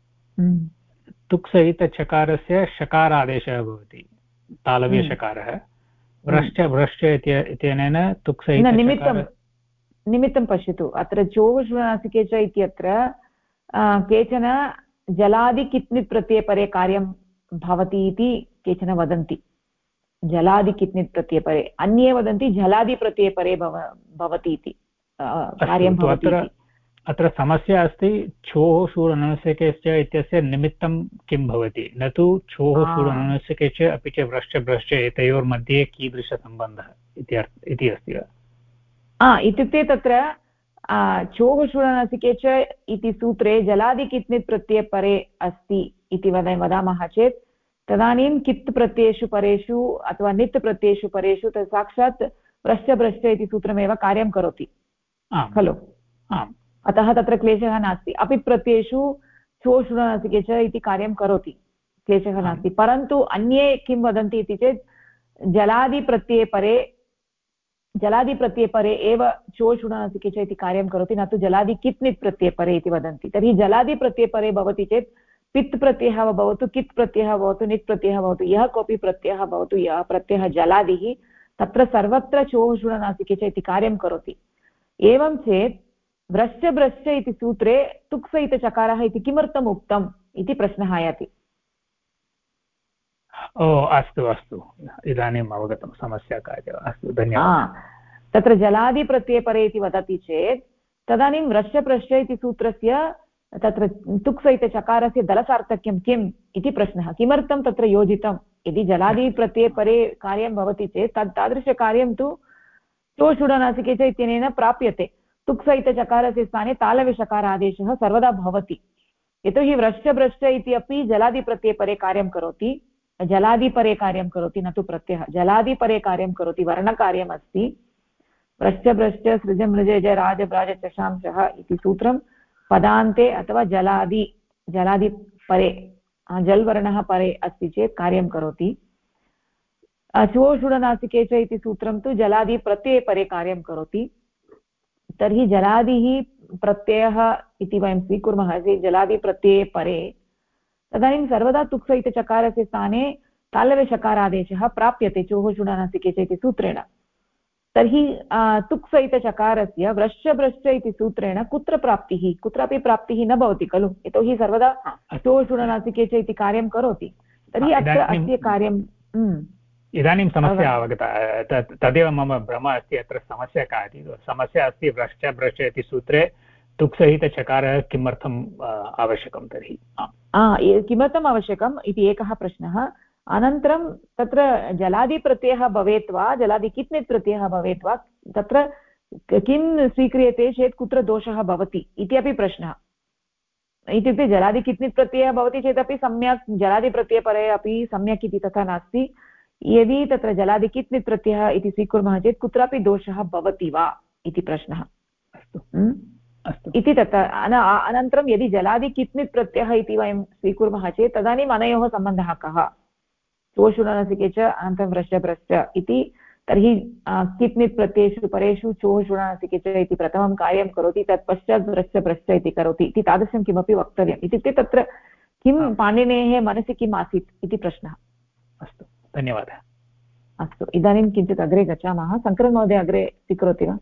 तुक्सहितचकारस्य शकारादेशः भवति तालव्यषकारः व्रश्च व्रश्च इत्यनेन तुक्सहित निमित्तं पश्यतु अत्र चोः षूडनुनासिके च इत्यत्र केचन जलादिकित्नित् प्रत्ययपरे कार्यं भवति इति केचन वदन्ति जलादिकित्नित् प्रत्ययपरे अन्ये वदन्ति जलादिप्रत्ययपरे भवति इति कार्यं भवति। अत्र समस्या अस्ति छोः षूड् अनुनासिके च इत्यस्य निमित्तं किं भवति न तु छोः षूड् अनुनासिके च अपि च व्रश्च भ्रश्च एतयोर्मध्ये कीदृशसम्बन्धः इति अस्ति वा इत्युक्ते तत्र चोः षूड् अनुनासिके च इति सूत्रे जलादिकित्नित् प्रत्ययपरे अस्ति इति वदामः चेत् तदानीं कित् प्रत्ययेषु परेषु अथवा नित् प्रत्ययेषु परेषु तत् साक्षात् व्रश्च भ्रश्च इति सूत्रमेव कार्यं करोति खलु अतः तत्र क्लेशः नास्ति अपित् प्रत्ययेषु चोः षूड् अनुनासिके च इति कार्यं करोति क्लेशः नास्ति परन्तु अन्ये किं वदन्ति इति चेत् जलादिप्रत्ययपरे एव चोः षूड् अनुनासिके च इति कार्यं करोति न तु जलादिकित्नित् प्रत्ययपरे इति वदन्ति तर्हि जलादिप्रत्ययपरे भवति चेत् पित् प्रत्ययः वा भवतु कित् प्रत्ययः भवतु नित् प्रत्ययः भवतु यः कोऽपि प्रत्ययः भवतु यः प्रत्ययः जलादिः तत्र सर्वत्र चोः षूड् अनुनासिके च इति कार्यं करोति एवं चेत् व्रश्च भ्रश्च इति सूत्रे तुक्सहितचकारः इति किमर्थम् उक्तम् इति प्रश्नः आयाति। अस्तु अस्तु इदानीम् अवगतं समस्या का इति अस्तु धन्यवादः। तत्र जलादिप्रत्ययपरे इति वदति चेत् तदानीं व्रश्च भ्रश्च इति सूत्रस्य तत्र तुक्सहितचकारस्य दलसार्थक्यं किम् इति प्रश्नः किमर्थं तत्र योजितं यदि जलादिप्रत्ययपरे कार्यं भवति चेत् तादृशकार्यं तु चोः षूड् अनुनासिके च इत्यनेन प्राप्यते तुक्सहितचकारस्य स्थाने तालव्यषकारादेशः सर्वदा भवति यतोहि व्रश्च भ्रश्च इति अपि जलादिप्रत्ययपरे कार्यं करोति जलादिपरे कार्यं करोति न तु प्रत्ययः जलादिपरे कार्यं करोति वर्णकार्यम् अस्ति व्रश्च भ्रश्च सृज मृज जय राज व्राज चषांशः इति सूत्रं पदान्ते अथवा जलादिपरे जल्वर्णः परे अस्ति चेत् कार्यं करोति चोः षूड् अनुनासिके च इति सूत्रं तु जलादिप्रत्ययपरे कार्यं करोति तर्हि जलादिः प्रत्ययः इति वयं स्वीकुर्मः जलादिप्रत्यये परे तदानीं सर्वदा तुक्सहितचकारस्य स्थाने तालव्यषकारादेशः प्राप्यते चोः षूड् अनुनासिके च इति सूत्रेण तर्हि तुक्सहितचकारस्य व्रश्च भ्रश्च इति सूत्रेण कुत्रापि प्राप्तिः न भवति खलु यतोहि सर्वदा चोः षूड् अनुनासिके च इति कार्यं करोति तर्हि अत्र अस्य कार्यं इदानीं समस्या अवगता तदेव मम भ्रमः अस्ति अत्र समस्या का इति समस्या अस्ति व्रश्च भ्रश्च इति सूत्रे तुक्सहितचकारः किमर्थम् आवश्यकं तर्हि किमर्थम् आवश्यकम् इति एकः प्रश्नः अनन्तरं तत्र जलादिप्रत्ययः भवेत् वा जलादिकित्नित् प्रत्ययः भवेत् वा तत्र किं स्वीक्रियते चेत् कुत्र दोषः भवति इति अपि प्रश्नः इत्युक्ते जलादिकित्नित् प्रत्ययः भवति चेदपि सम्यक् जलादिप्रत्ययपरे अपि सम्यक् इति तथा नास्ति यदि तत्र जलादिकित्नित् प्रत्ययः इति स्वीकुर्मः चेत् कुत्रापि दोषः भवति वा इति प्रश्नः इति तत्र अनन्तरं यदि जलादिकित्नित् प्रत्ययः इति वयं स्वीकुर्मः चेत् तदानीम् अनयोः सम्बन्धः कः चोः षूड् अनुनासिके च अनन्तरं व्रश्च भ्रश्च इति तर्हि कित्नित् प्रत्ययेषु परेषु चोः षूड् अनुनासिके च इति प्रथमं कार्यं करोति तत्पश्चात् व्रश्च भ्रश्च इति करोति इति तादृशं किमपि वक्तव्यम् इत्युक्ते तत्र किं पाणिनेः मनसि किम् आसीत् इति प्रश्नः। अस्तु धन्यवादः। अस्तु इदानीं किञ्चित् अग्रे गच्छामः शङ्करन् महोदय अग्रे स्वीकरोति वा?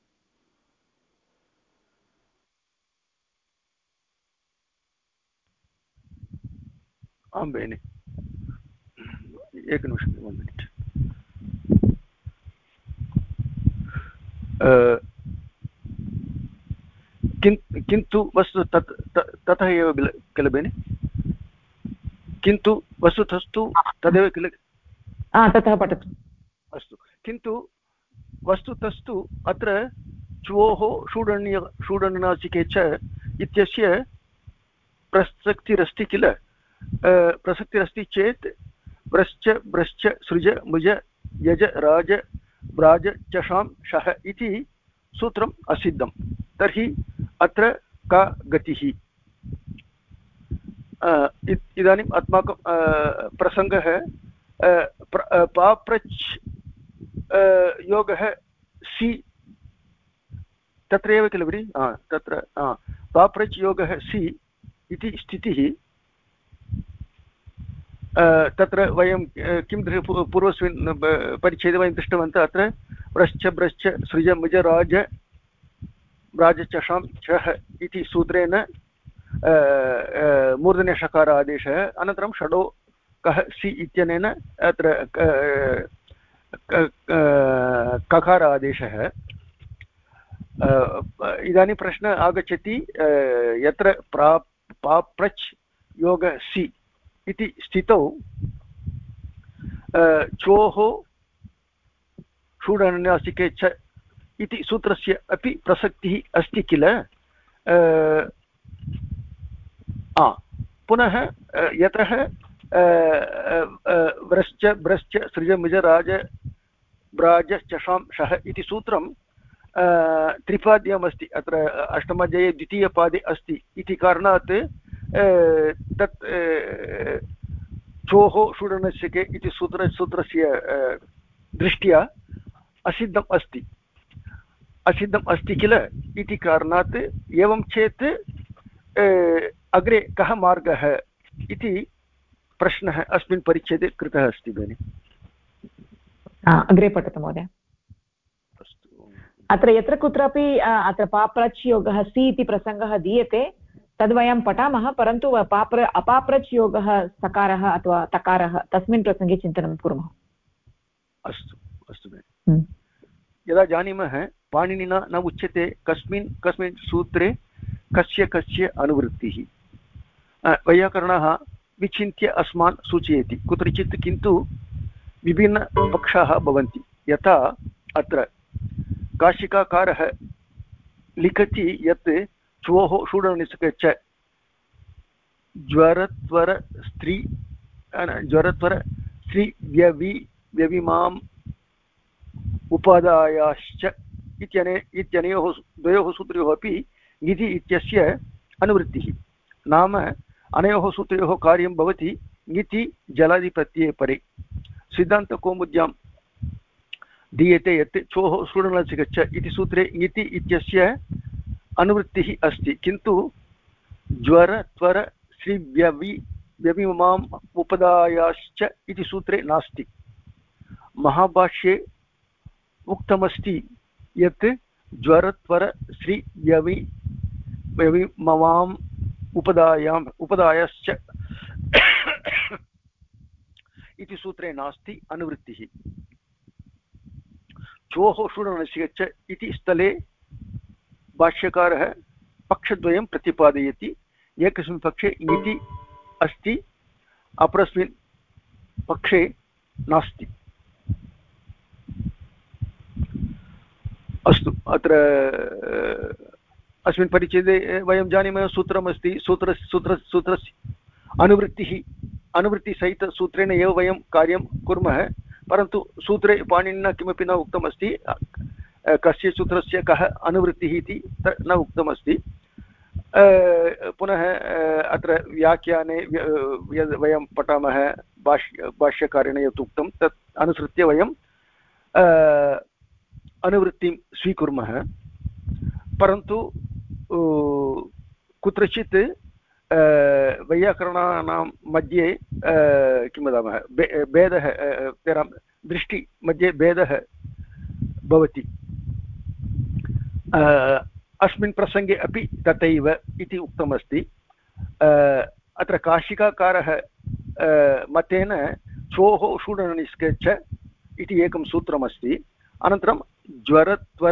आं भगिनि एकनिमिषं 1 मिनिट् किन्तु वस्तु ततः एव किल भगिनि किन्तु वस्तुतस्तु तदेव किल ततः पठतु। अस्तु किन्तु वस्तुतस्तु अत्र च्वोः षूडनुनासिके च इत्यस्य प्रसक्तिरस्ति किल प्रसक्तिरस्ति चेत् व्रश्च ब्रश्च सृज मुज यज राज व्राज चषां शः इति सूत्रम् असिद्धं तर्हि अत्र का गतिः इदानीम् अस्माकं प्रसङ्गः पाप्रच् योगः सि तत्र एव किल भगिनि तत्र पाप्रच् योगः सि इति स्थितिः तत्र वयं किं पूर्वस्मिन् परिच्छेदे वयं दृष्टवन्तः अत्र व्रश्च ब्रश्च सृज मुज राज व्राजचषां छः इति सूत्रेण मूर्धन्यषकार आदेशः अनन्तरं षडो कः सि इत्यनेन अत्र ककार आदेशः इदानीं प्रश्नः आगच्छति यत्र पाप्रच् योगः सि इति स्थितौ चोः षूडनुनासिके च इति सूत्रस्य अपि प्रसक्तिः अस्ति किल पुनः यतः व्रश्च ब्रश्च सृज मुज राज व्राज चषां शः इति सूत्रं त्रिपाद्यमस्ति अत्र अष्टमाध्याये द्वितीयपादे अस्ति इति कारणात् तत् चोः षूडनस्यके इति सूत्रस्य दृष्ट्या असिद्धम् अस्ति किल इति कारणात् एवं चेत् अग्रे कः मार्गः इति प्रश्नः अस्मिन् परिच्छेदे कृतः अस्ति भगिनि अग्रे पठतु महोदय अत्र यत्र कुत्रापि अत्र पाप्रच् योगः सि इति प्रसङ्गः दीयते तद्वयं पठामः परन्तु अपाप्रच् योगः सकारः अथवा तकारः तस्मिन् प्रसङ्गे चिन्तनं कुर्मः अस्तु भगिनि यदा जानीमः पाणिनिना न उच्यते कस्मिन् सूत्रे कस्य अनुवृत्तिः वैयाकरणः विचिन्त्य अस्मान् सूचयति कुत्रचित् किन्तु विभिन्नपक्षाः भवन्ति यथा अत्र काशिकाकारः लिखति यत् च्वोः षूडनुनासिके च ज्वरत्वर स्त्री व्यविमाम् उपादायाश्च इत्यनयोः द्वयोः सूत्रयोः अपि ङिति इत्यस्य अनुवृत्तिः नाम अनयोः सूत्रयोः कार्यं भवति ङिति जलादिप्रत्यये परे सिद्धान्तकौमुद्यां दीयते यत् च्वोः षूडनुनासिके च इति सूत्रे ङिति इत्यस्य अनुवृत्तिः अस्ति किन्तु ज्वर त्वर व्यविमाम् उपदायाश्च इति सूत्रे नास्ति महाभाष्ये उक्तमस्ति यत् ज्वरत्वर व्यविममाम् उपदायाश्च इति सूत्रे नास्ति अनुवृत्तिः च्वोः षूडनुनासिके च इति स्थले भाष्यकारः पक्षद्वयं प्रतिपादयति एकस्मिन् पक्षे ङिति अस्ति अपरस्मिन् पक्षे नास्ति अस्तु अत्र अस्मिन् परिच्छेदे वयं जानीमः सूत्रमस्ति सूत्रस्य अनुवृत्तिसहितसूत्रेण एव वयं कार्यं कुर्मः परन्तु सूत्रे पाणिनिना किमपि न उक्तमस्ति कस्य सूत्रस्य कः अनुवृत्तिः इति न उक्तमस्ति पुनः अत्र व्याख्याने यद् वयं पठामः भाष्यकारेण यत् उक्तं तत् अनुसृत्य वयं अनुवृत्तिं स्वीकुर्मः परन्तु कुत्रचित् वैयाकरणानां मध्ये किं वदामः भेदः तेषां दृष्टिमध्ये भेदः भवति अस्मिन् प्रसङ्गे अपि तथैव इति उक्तमस्ति अत्र काशिकाकारः मतेन च्वोः षूडनुनासिके च इति एकं सूत्रमस्ति अनन्तरं ज्वरत्वर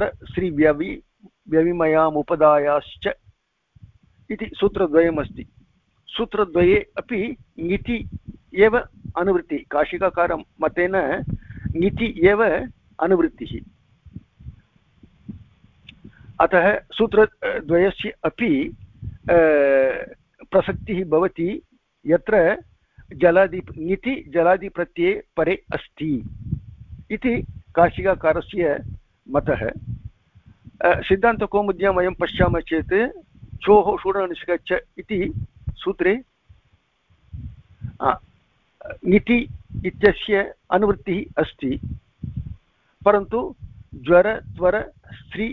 व्यविमयामुपदायाश्च इति सूत्रद्वयमस्ति सूत्रद्वये अपि ङिति एव अनुवृत्तिः काशिकाकारं मतेन ङिति एव अनुवृत्तिः अतः सूत्रद्वयस्य अपि प्रसक्तिः भवति यत्र ङिति जलादिप्रत्यये परे अस्ति इति काशिकाकारस्य मतः। सिद्धान्तकौमुद्यां वयं पश्यामः चेत् चोः षूडनिष्कच्छ इति सूत्रे ङिति इत्यस्य अनुवृत्तिः अस्ति, परन्तु ज्वर त्वर स्त्री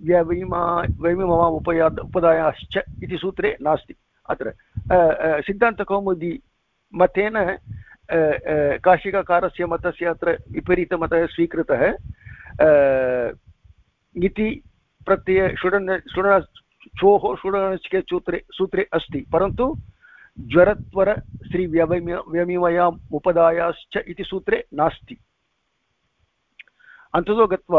उपदायाश्च इति सूत्रे नास्ति। अत्र सिद्धान्तकौमुदी मतेन काशिकाकारस्य मतस्य अत्र विपरीतमतः स्वीकृतः। ङिति प्रत्यय चोः षुडनचिके सूत्रे अस्ति, परन्तु ज्वरत्वर स्त्री व्यमिमयाम् उपदायाश्च इति सूत्रे नास्ति। अन्ततो गत्वा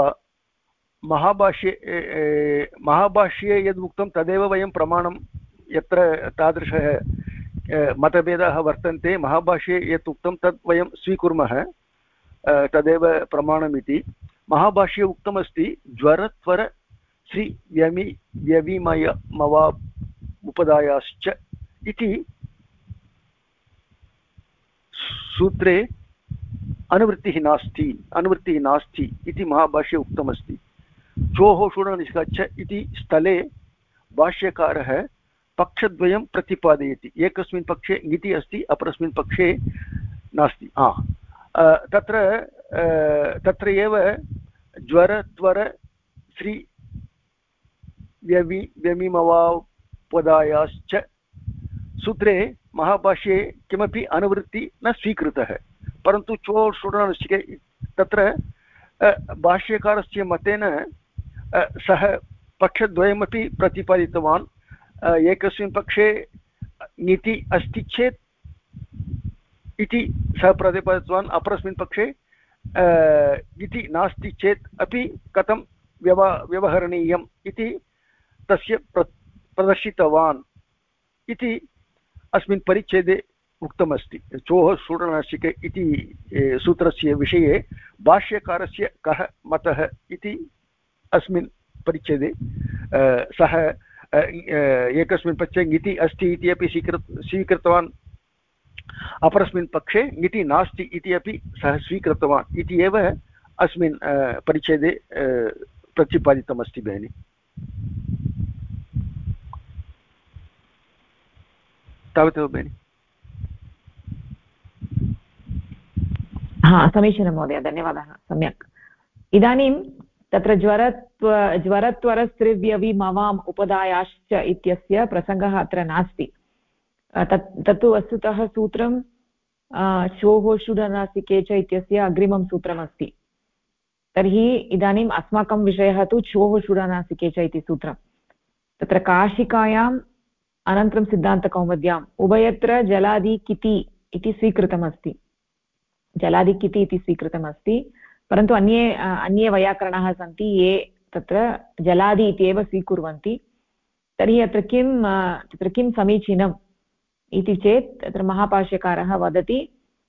महाभाष्ये यद् उक्तं तदेव वयं प्रमाणं, यत्र तादृशः मतभेदाः वर्तन्ते महाभाष्ये यत् उक्तं तत् वयं स्वीकुर्मः, तदेव प्रमाणमिति। महाभाष्ये उक्तमस्ति ज्वरत्वर श्री व्यविमयमवा उपदायाश्च इति सूत्रे अनुवृत्तिः नास्ति इति महाभाष्ये उक्तमस्ति। चोः षूडनिष्कच्छ इति स्थले भाष्यकारः पक्षद्वयं प्रतिपादयति। एकस्मिन् पक्षे ङिति अस्ति, अपरस्मिन् पक्षे नास्ति। तत्र एव ज्वरत्वर श्री व्यमिमवापदायाश्च सूत्रे महाभाष्ये किमपि अनुवृत्ति न स्वीकृतः, परन्तु चोः षूडनिष्के तत्र भाष्यकारस्य मतेन सः पक्षद्वयमपि प्रतिपादितवान्। एकस्मिन् पक्षे ङिति अस्ति चेत् इति सः प्रतिपादितवान्, अपरस्मिन् पक्षे ङिति नास्ति चेत् अपि कथं व्यवहरणीयम् इति तस्य प्रदर्शितवान् इति अस्मिन् परिच्छेदे उक्तमस्ति। चोः षूडनासिके इति सूत्रस्य विषये भाष्यकारस्य कः मतः इति अस्मिन् परिच्छेदे सः एकस्मिन् पक्षे ङिति अस्ति इति अपि स्वीकृतवान्, अपरस्मिन् पक्षे ङिति नास्ति इति अपि सः स्वीकृतवान् इति एव अस्मिन् परिच्छेदे प्रतिपादितमस्ति भगिनि। तावदेव भगिनि। समीचीनं महोदय, धन्यवादः, सम्यक्। इदानीं तत्र ज्वरत्वरस्त्रिव्यविमवाम् उपदायाश्च इत्यस्य प्रसङ्गः अत्र नास्ति। तत्तु वस्तुतः सूत्रं चोः षूडनासिके च इत्यस्य अग्रिमं सूत्रमस्ति। तर्हि इदानीम् अस्माकं विषयः तु चोः षूडनासिके च इति सूत्रं। तत्र काशिकायाम् अनन्तरं सिद्धान्तकौमुद्याम् उभयत्र जलादिकिति इति स्वीकृतमस्ति, परन्तु अन्ये वैयाकरणाः सन्ति ये तत्र जलादि इत्येव स्वीकुर्वन्ति। तर्हि अत्र किं समीचीनम् इति चेत् तत्र महाभाष्यकारः वदति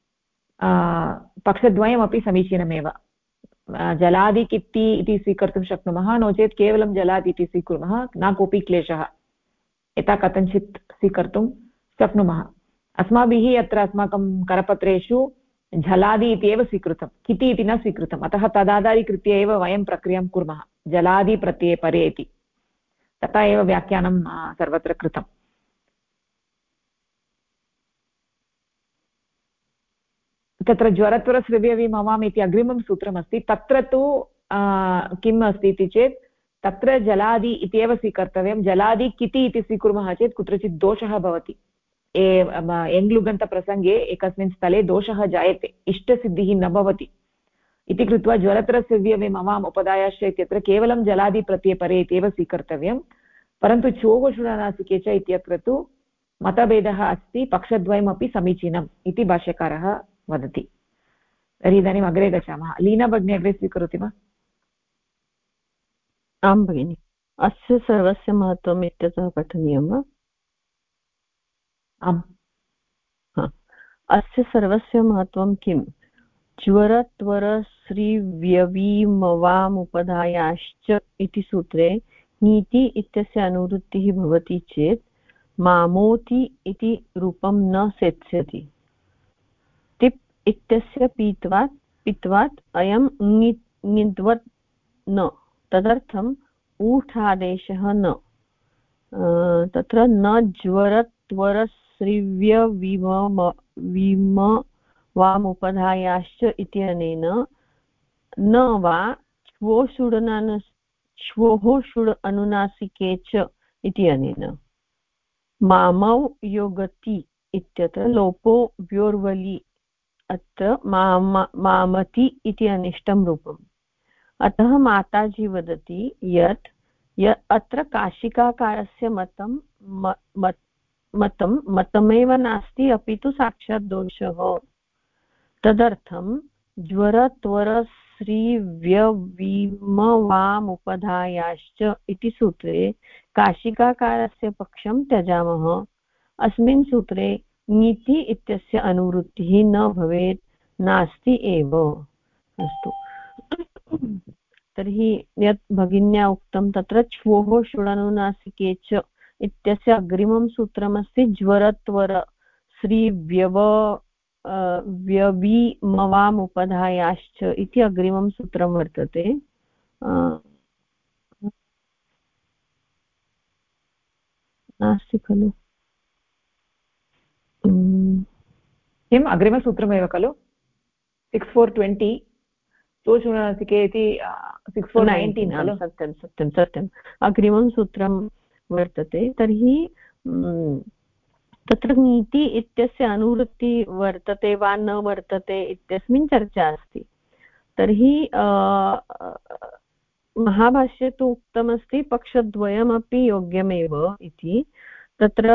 पक्षद्वयमपि समीचीनमेव। जलादिकिति इति स्वीकर्तुं शक्नुमः, नो चेत् केवलं जलादि इति स्वीकुर्मः, न कोऽपि क्लेशः, यथा कथञ्चित् स्वीकर्तुं शक्नुमः। अस्माभिः अत्र अस्माकं करपत्रेषु जलादि इत्येव स्वीकृतं, किति इति न स्वीकृतम्, अतः तदाधारीकृत्य एव वयं प्रक्रियां कुर्मः, जलादि प्रत्यये परे इति। तथा एव व्याख्यानं सर्वत्र कृतम्। तत्र ज्वरत्वरस्त्रिव्यविमवाम् इति अग्रिमं सूत्रमस्ति। तत्र तु किम् अस्ति इति चेत् तत्र जलादि इत्येव स्वीकर्तव्यं। जलादि किति इति स्वीकुर्मः चेत् कुत्रचित् दोषः भवति। एङ्ग्लुगन्तप्रसङ्गे एकस्मिन् स्थले दोषः जायते, इष्टसिद्धिः न भवति इति कृत्वा ज्वरत्रस्यव्यविमवाम् उपदायाश्च इत्यत्र केवलं जलादि प्रत्यये परे इत्येव स्वीकर्तव्यं। परन्तु चोः षूडनासिके च इत्यत्र तु मतभेदः अस्ति, पक्षद्वयमपि समीचीनम् इति भाष्यकारः वदति। तर्हि इदानीम् अग्रे गच्छामः। लीना भगिनी अग्रे स्वीकरोति वा? आं भगिनि। अस्य सर्वस्य महत्त्वम् इत्यतः पठनीयं वा? आम्। अस्य सर्वस्य महत्त्वं किं? ज्वरत्वरस्त्रिव्यविमवामुपधायाश्च इति सूत्रे नीति इत्यस्य अनुवृत्तिः भवति चेत् मामोति इति रूपं न सेत्स्यति। तिप् इत्यस्य पित्वात् अयं ङिद्वत् न, तदर्थम् ऊठादेशः न। तत्र न ज्वरत्वरस्रिव्यविम वामुपधायाश्च इत्यनेन न वा श्वोः षुड् अनुनासिके च इत्यनेन मामौ योगति इत्यत्र लोपो व्योर्वलि, अत्र मामति इति अनिष्टं रूपम्। अतः माताजी वदति यत् अत्र काशिकाकारस्य मतमेव नास्ति, अपि तु साक्षात् दोषः। तदर्थं ज्वरत्वरस्रिव्यविमवामुपधायाश्च इति सूत्रे काशिकाकारस्य पक्षं त्यजामः। अस्मिन् सूत्रे ङिति इत्यस्य अनुवृत्तिः न भवेत्, नास्ति एव। अस्तु, तर्हि यत् भगिन्या उक्तं तत्र छ्वोः षुडनुनासिके च इत्यस्य अग्रिमं सूत्रमस्ति ज्वरत्वर व्यविमवामुपधायाश्च इति अग्रिमं सूत्रं वर्तते। नास्ति खलु? किम् अग्रिमसूत्रमेव खलु? 6420 तोषुनासिके इति 6419 खलु? सत्यं सत्यं सत्यम्, अग्रिमं सूत्रं वर्तते। तर्हि तत्र नीति इत्यस्य अनुवृत्ति वर्तते वा न वर्तते इत्यस्मिन् चर्चा अस्ति। तर्हि महाभाष्ये तु उक्तमस्ति पक्षद्वयमपि योग्यमेव इति। तत्र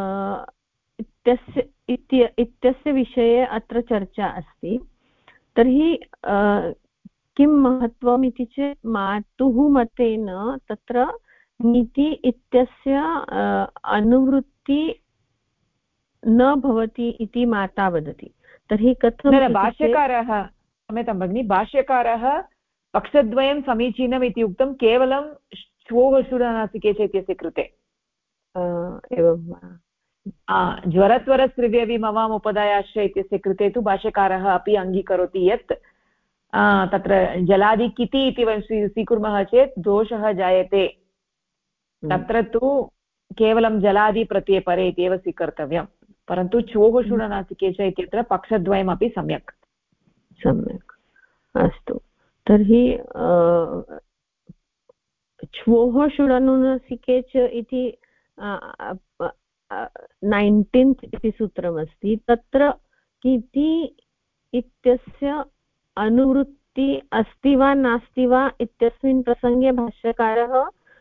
इत्यस्य विषये अत्र चर्चा अस्ति। तर्हि किं महत्त्वम् इति चेत् मातुः मतेन तत्र नीति इत्यस्य अनुवृत्ति न भवति इति माता वदति। तर्हि कथं भाष्यकारः, क्षम्यतां भगिनि, भाष्यकारः पक्षद्वयं समीचीनम् इति उक्तं केवलं श्वोः षुडनासिके च इत्यस्य कृते। एवं वा? ज्वरत्वरस्त्रिव्यविमवाम् उपधायाश्च इत्यस्य कृते तु भाष्यकारः अपि अङ्गीकरोति यत् तत्र जलादि किति इति वयं स्वीकुर्मः चेत् दोषः जायते। तत्र तु केवलं जलादि प्रत्यये परे इत्येव स्वीकर्तव्यं, परन्तु छ्वोः षुडनासिके च इत्यत्र पक्षद्वयमपि सम्यक्। अस्तु, तर्हि छ्वोः षुडनुनासिके च इति 19th इति सूत्रमस्ति। तत्र किति इत्यस्य अनुवृत्ति अस्ति वा नास्ति वा इत्यस्मिन् प्रसङ्गे भाष्यकारः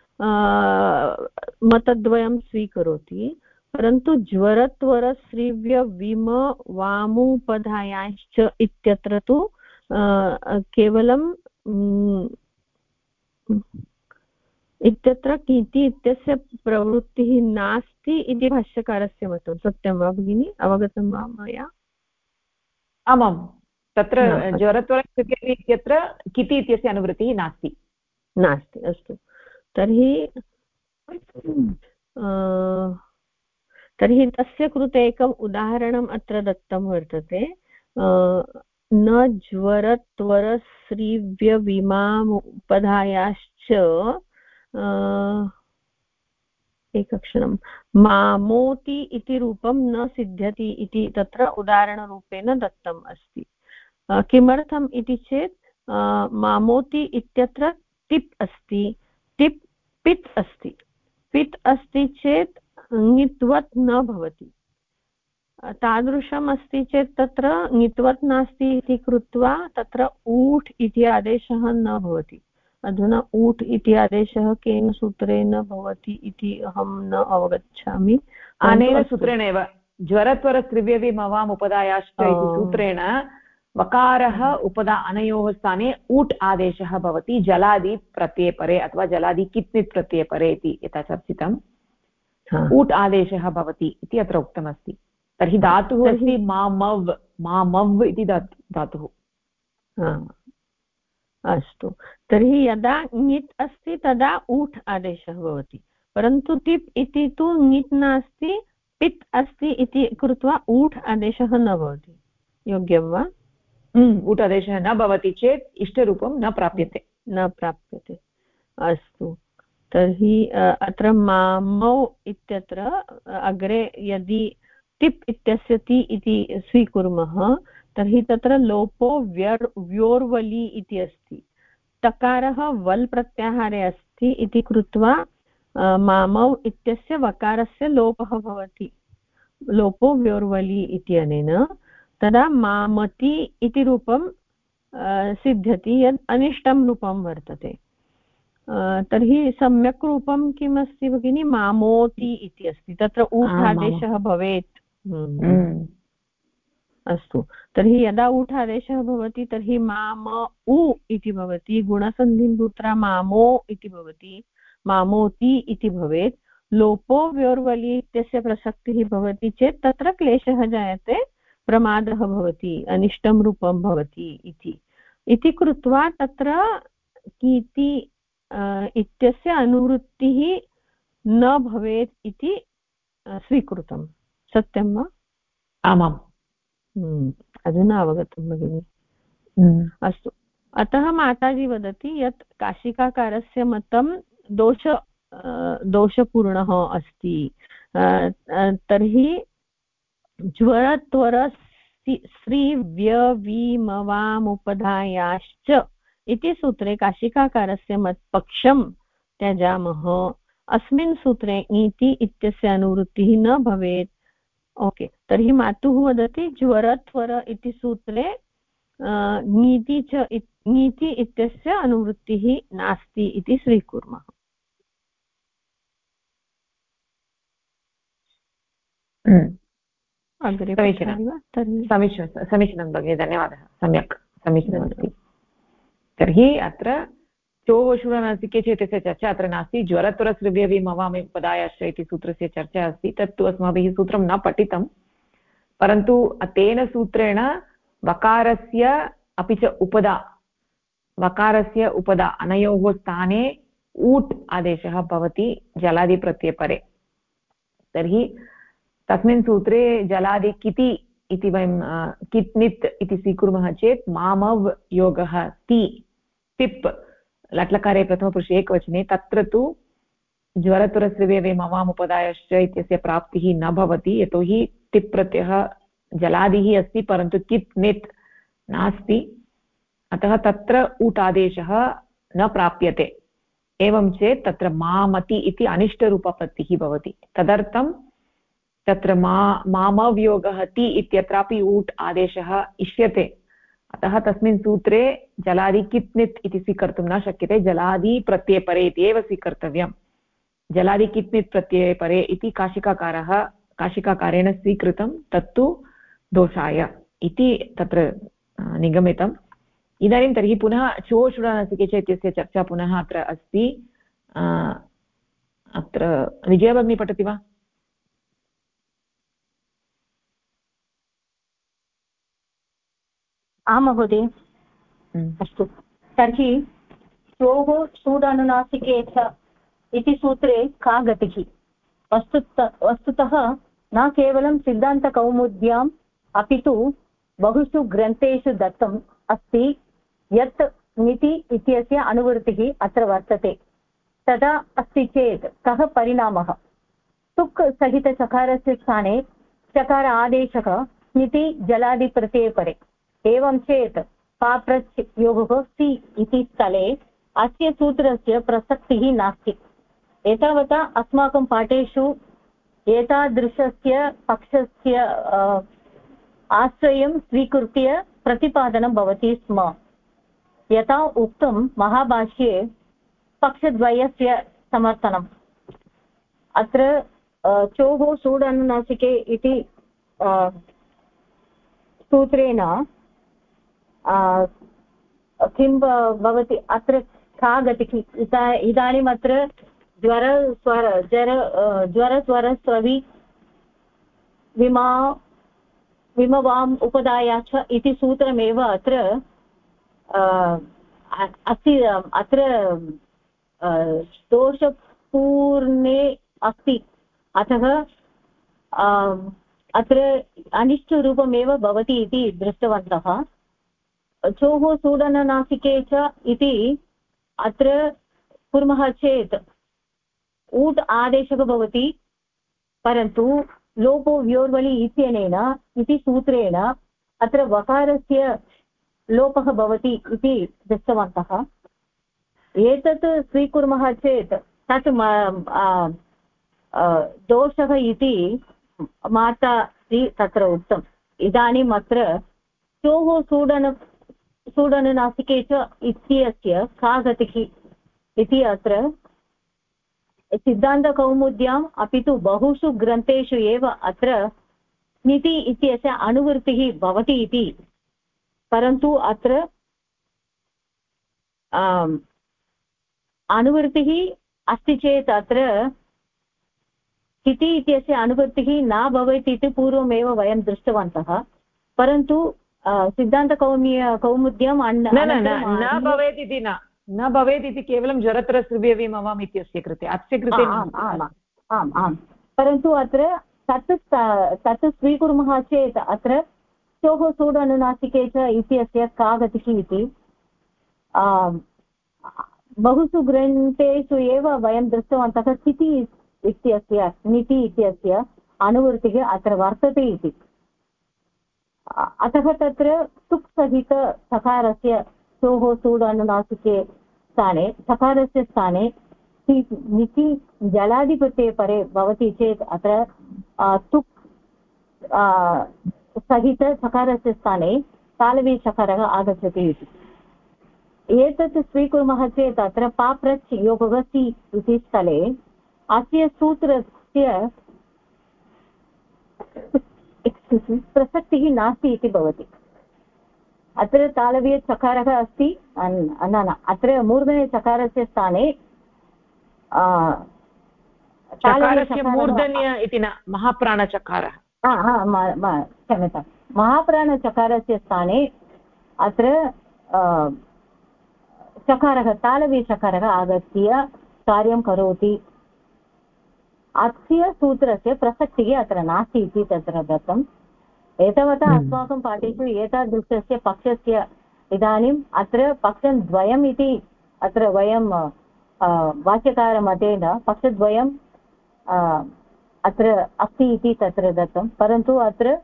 मतद्वयं स्वीकरोति, परन्तु ज्वरत्वरस्रिव्यविम वामुपधायाश्च इत्यत्र तु केवलं इत्यत्र किति इत्यस्य प्रवृत्तिः नास्ति इति भाष्यकारस्य मतं। सत्यं वा भगिनि? अवगतं वा मया? आमां, तत्र ज्वरत्वरस्त्रिव्यवि इत्यत्र किति इत्यस्य अनुवृत्तिः नास्ति। अस्तु, तर्हि तस्य कृते एकम् उदाहरणम् अत्र दत्तं वर्तते। न ज्वरत्वरस्रिव्यविमामुपधायाश्च एकक्षणं मामोति इति रूपं न सिद्ध्यति इति तत्र उदाहरणरूपेण दत्तम् अस्ति। किमर्थम् इति चेत् मामोति इत्यत्र तिप् अस्ति, तिप् पित् अस्ति। पित् अस्ति चेत् ङित्वत् न भवति। तादृशम् अस्ति चेत् तत्र ङित्वत् नास्ति इति कृत्वा तत्र ऊठ् इति आदेशः न भवति। अधुना ऊठ् इति आदेशः केन सूत्रेण भवति इति अहं न अवगच्छामि। अनेन सूत्रेण एव ज्वरत्वरस्त्रिव्यविमवाम् उपधायाश्च इति सूत्रेण वकारः उपधा अनयोः स्थाने ऊट् आदेशः भवति जलादि प्रत्यये परे अथवा जलादि कित्नित् प्रत्यये परे इति यथा चर्चितम्। ऊट् आदेशः भवति इति अत्र उक्तमस्ति। तर्हि धातुः अस्ति मामव् इति धातुः। अस्तु, तर्हि यदा ङित् अस्ति तदा ऊठ् आदेशः भवति, परन्तु तिप् इति तु ङित् नास्ति, पित् अस्ति इति कृत्वा ऊठ् आदेशः न भवति। योग्यं वा? ऊट् आदेशः न भवति चेत् इष्टरूपं न प्राप्यते। अस्तु, तर्हि अत्र मामौ इत्यत्र अग्रे यदि तिप् इत्यस्य ति इति स्वीकुर्मः तर्हि तत्र लोपो व्योर्वलि इति अस्ति। तकारः वल् प्रत्याहारे अस्ति इति कृत्वा मामौ इत्यस्य वकारस्य लोपः भवति, लोपो व्योर्वलि इत्यनेन। तदा मामति इति रूपं सिद्ध्यति यत् अनिष्टं रूपं वर्तते। तर्हि सम्यक् रूपं किम् अस्ति भगिनि? मामोति इति अस्ति, तत्र ऊठ् आदेशः भवेत्। अस्तु, तर्हि यदा ऊठ् आदेशः भवति तर्हि माम उ इति भवति, गुणसन्धिं भूत्वा मामो इति भवति, मामोति इति भवेत्। लोपो व्योर्वलि इत्यस्य प्रसक्तिः भवति चेत् तत्र क्लेशः जायते, प्रमादः भवति, अनिष्टं रूपं भवति इति कृत्वा तत्र कीति इत्यस्य अनुवृत्तिः न भवेत् इति स्वीकृतं। सत्यं वा? आमाम्। अधुना अवगतं भगिनि। अस्तु, अतः माताजी वदति यत् काशिकाकारस्य मतं दोषपूर्णः अस्ति। तर्हि ज्वरत्वर श्रीव्यवीमवामुपधायाश्च इति सूत्रे काशिकाकारस्य पक्षं त्यजामः। अस्मिन् सूत्रे ङीति इत्यस्य अनुवृत्तिः न भवेत्। ओके, तर्हि मातुः वदति ज्वरत्वर इति सूत्रे ङीति इत्यस्य अनुवृत्तिः नास्ति इति स्वीकुर्मः। अग्रे समीचीनं भगिनि, धन्यवादः। सम्यक्, समीचीनमस्ति। तर्हि अत्र चोः शूलनासिके चेत् इत्यस्य चर्चा अत्र नास्ति। ज्वरत्वरसृव्यवीमवामि पदायाश्च इति सूत्रस्य चर्चा अस्ति। तत्तु अस्माभिः सूत्रं न पठितं, परन्तु तेन सूत्रेण वकारस्य अपि च वकारस्य उपदा अनयोः स्थाने ऊट् आदेशः भवति जलादिप्रत्ययपरे। तर्हि तस्मिन् सूत्रे जलादि किति इति वयं कित्नित् इति स्वीकुर्मः चेत् मामव् योगः तिप् लट्लकारे प्रथमपुरुषे एकवचने, तत्र तु ज्वरतुरसृवेवे मवामुपदायश्च इत्यस्य प्राप्तिः न भवति, यतोहि तिप् प्रत्ययः जलादिः अस्ति परन्तु कित् नित् नास्ति, अतः तत्र ऊट् आदेशः न प्राप्यते। एवं चेत् तत्र मामति इति अनिष्टरूपपत्तिः भवति। तदर्थं तत्र मामव्योगः ति इत्यत्रापि ऊट् आदेशः इष्यते। अतः तस्मिन् सूत्रे जलादि कित्नित् इति स्वीकर्तुं न शक्यते, जलादि प्रत्ययपरे इति एव स्वीकर्तव्यं। जलादि कित्नित् प्रत्ययपरे इति काशिकाकारेण स्वीकृतं, तत्तु दोषाय इति तत्र निगमितम्। इदानीं तर्हि पुनः चोषुणासिके च इत्यस्य चर्चा पुनः अत्र अस्ति। अत्र विजया भगिनी पठति वा? आं महोदय। अस्तु, तर्हि श्रोः सूडानुनासिके च इति सूत्रे का गतिः? वस्तुतः न केवलं सिद्धान्तकौमुद्याम् अपि तु बहुषु ग्रन्थेषु दत्तम् अस्ति यत् ङिति इत्यस्य अनुवृत्तिः अत्र वर्तते। तदा अस्ति चेत् कः परिणामः? तुक् सहितचकारस्य स्थाने चकार आदेशः ङिति जलादिप्रत्ययपरे। एवं चेत् पाप्रच् योगः सि इति स्थले अस्य सूत्रस्य प्रसक्तिः नास्ति। एतावता अस्माकं पाठेषु एतादृशस्य पक्षस्य आश्रयं स्वीकृत्य प्रतिपादनं भवति स्म। यथा उक्तं महाभाष्ये पक्षद्वयस्य समर्थनम्। अत्र चोः सूडानुनासिके इति सूत्रेण किं भवति? अत्र का गतिः? इदानीम् अत्र ज्वरस्वरस्रवि विमवाम् उपदाया च इति सूत्रमेव अत्र अस्ति अत्र दोषपूर्णे अस्ति, अतः अत्र अनिष्टरूपमेव भवति इति दृष्टवन्तः। चोः सूडननासिके च इति अत्र कुर्मः चेत् ऊट् आदेशः भवति, परन्तु लोपो व्योर्वलि इत्यनेन इति सूत्रेण अत्र वकारस्य लोपः भवति इति दृष्टवन्तः। एतत् स्वीकुर्मः चेत् तत् दोषः इति माता तत्र उक्तम्। इदानीम् अत्र चोः सूडननासिके च इत्यस्य का गतिः इति अत्र सिद्धान्तकौमुद्याम् अपि तु बहुषु ग्रन्थेषु एव अत्र निति इत्यस्य अनुवृत्तिः भवति इति, परन्तु अत्र अनुवृत्तिः अस्ति चेत् अत्र किति इत्यस्य अनुवृत्तिः न भवेत् इति पूर्वमेव वयं दृष्टवन्तः, परन्तु सिद्धान्तकौमुद्याम् न भवेत् इति न भवेत् इति केवलं जरत्रसृभ्यवि मम इत्यस्य कृते, अस्य कृते आम् आम्, परन्तु अत्र तत् स्वीकुर्मः चेत् अत्र चोः सूडनुनासिके च इत्यस्य का गतिः इति बहुषु ग्रन्थेषु एव वयं दृष्टवन्तः। स्थिति इत्यस्य निति इत्यस्य अनुवृत्तिः अत्र वर्तते इति, अतः तत्र तुक् सहित सकारस्य चोः सूडनुनासिके स्थाने सकारस्य स्थाने निति जलादिप्रत्यये परे भवति चेत् अत्र तुक् सहित सकारस्य स्थाने तालवी सकारः आगच्छति इति। एतत् स्वीकुर्मः चेत् अत्र पाप्रच् योगसि इति स्थले अस्य सूत्रस्य प्रसक्तिः नास्ति इति भवति। अत्र तालव्ये चकारः अस्ति, न अत्र मूर्धने चकारस्य स्थाने मूर्धन्य इति न, महाप्राणचकारः। क्षम्यतां, महाप्राणचकारस्य स्थाने अत्र चकारः तालवी चकारः आगत्य कार्यं करोति। अस्य सूत्रस्य प्रसक्तिः अत्र नास्ति इति तत्र दत्तम्। एतावता अस्माकं पाठेषु एतादृशस्य पक्षस्य इदानीम् अत्र पक्षद्वयम् इति अत्र वयं वाक्यकारमतेन पक्षद्वयं अत्र अस्ति इति तत्र दत्तं, परन्तु अत्र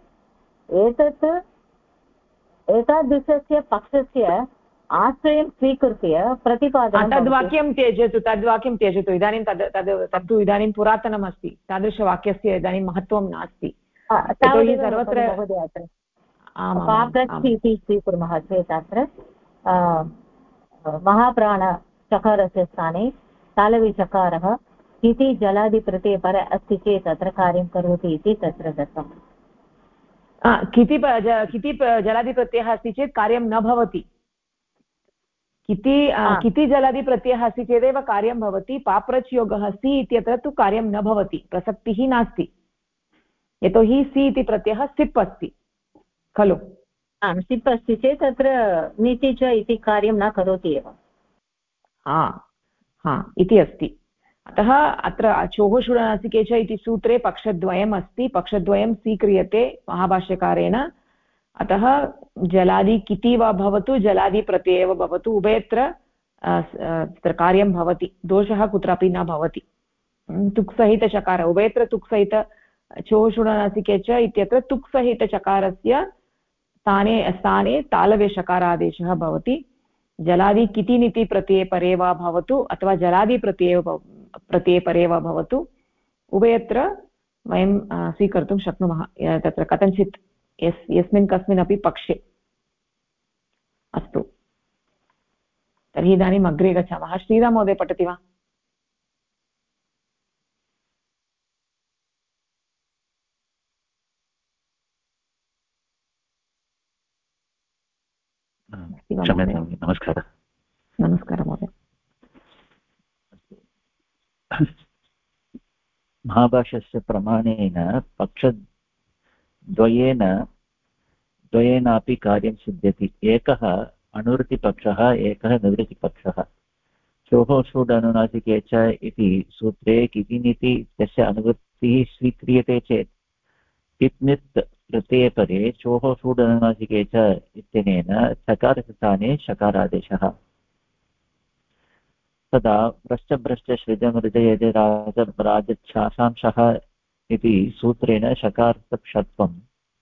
एतादृशस्य पक्षस्य आश्रयं स्वीकृत्य प्रतिपादनं तद्वाक्यं त्यजतु इदानीं तत्तु इदानीं पुरातनम् अस्ति। तादृशवाक्यस्य इदानीं महत्त्वं नास्ति। सर्वत्र इति स्वीकुर्मः चेत् अत्र महाप्राणचकारस्य स्थाने तालवीचकारः इति जलादिप्रत्ययपर अस्ति चेत् अत्र कार्यं करोति इति तत्र दत्तम्। किति जलादिप्रत्ययः अस्ति चेत् कार्यं न भवति। किति जलादिप्रत्ययः अस्ति चेदेव कार्यं भवति। पाप्रच् योगः सि इत्यत्र तु कार्यं न भवति, प्रसक्तिः नास्ति, यतोहि सि इति प्रत्ययः सिप् अस्ति खलु। सिप् अस्ति चेत् अत्र नीति च इति कार्यं न करोति एव इति अस्ति। अतः अत्र चोः शूडनासिके च इति सूत्रे पक्षद्वयम् अस्ति, पक्षद्वयं स्वीक्रियते महाभाष्यकारेण। अतः जलादि किति वा भवतु जलादि प्रत्यये एव भवतु, उभयत्र कार्यं भवति, दोषः कुत्रापि न भवति। तुक्सहितचकार उभयत्र तुक्सहित चोः शूडनासिके च इत्यत्र तुक्सहितचकारस्य स्थाने तालव्यषकारादेशः भवति। जलादि किति निति प्रत्यये परे वा भवतु अथवा जलादि प्रत्यये परे वा भवतु, उभयत्र वयं स्वीकर्तुं शक्नुमः तत्र कथञ्चित् यस्मिन् कस्मिन्नपि पक्षे। अस्तु, तर्हि इदानीम् अग्रे गच्छामः। श्रीराम महोदय पठति वा? नमस्कारः। नमस्कारः महोदय। महाभाष्यस्य प्रमाणेन पक्षद्वयेनापि कार्यं सिद्ध्यति। एकः अनुवृत्तिपक्षः एकः निवृत्तिपक्षः चोः षुड् अनुनासिके च इति सूत्रे कितिनिति इत्यस्य अनुवृत्तिः स्वीक्रियते चेत् कित्नित् प्रत्ययपरे चोः षुड् अनुनासिके च इत्यनेन चकारस्य स्थाने शकारादेशः तदा भ्रश्च भ्रश्च सृजमृजयजराजच्छासांशः इति सूत्रेण शकार्थपक्षत्वं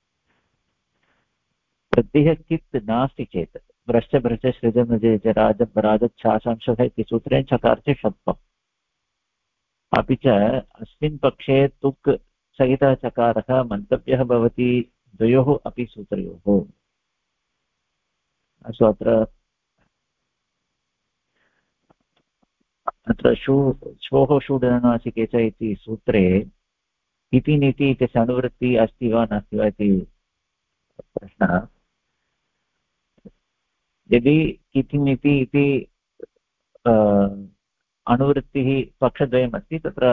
प्रत्ययः कित् नास्ति चेत् भ्रश्च भ्रश्च सृजमृजयजराजच्छासांशः इति सूत्रेण शकार्थे षत्वम् अपि च अस्मिन् पक्षे तुक् सहितः चकारः मन्तव्यः भवति द्वयोः अपि सूत्रयोः अस्तु अत्र श्वोः षुडनुनासिके च इति सूत्रे इति नीति इत्यस्य अनुवृत्तिः अस्ति वा नास्ति वा इति प्रश्नः यदि इति नीति इति अनुवृत्तिः पक्षद्वयम् अस्ति तत्र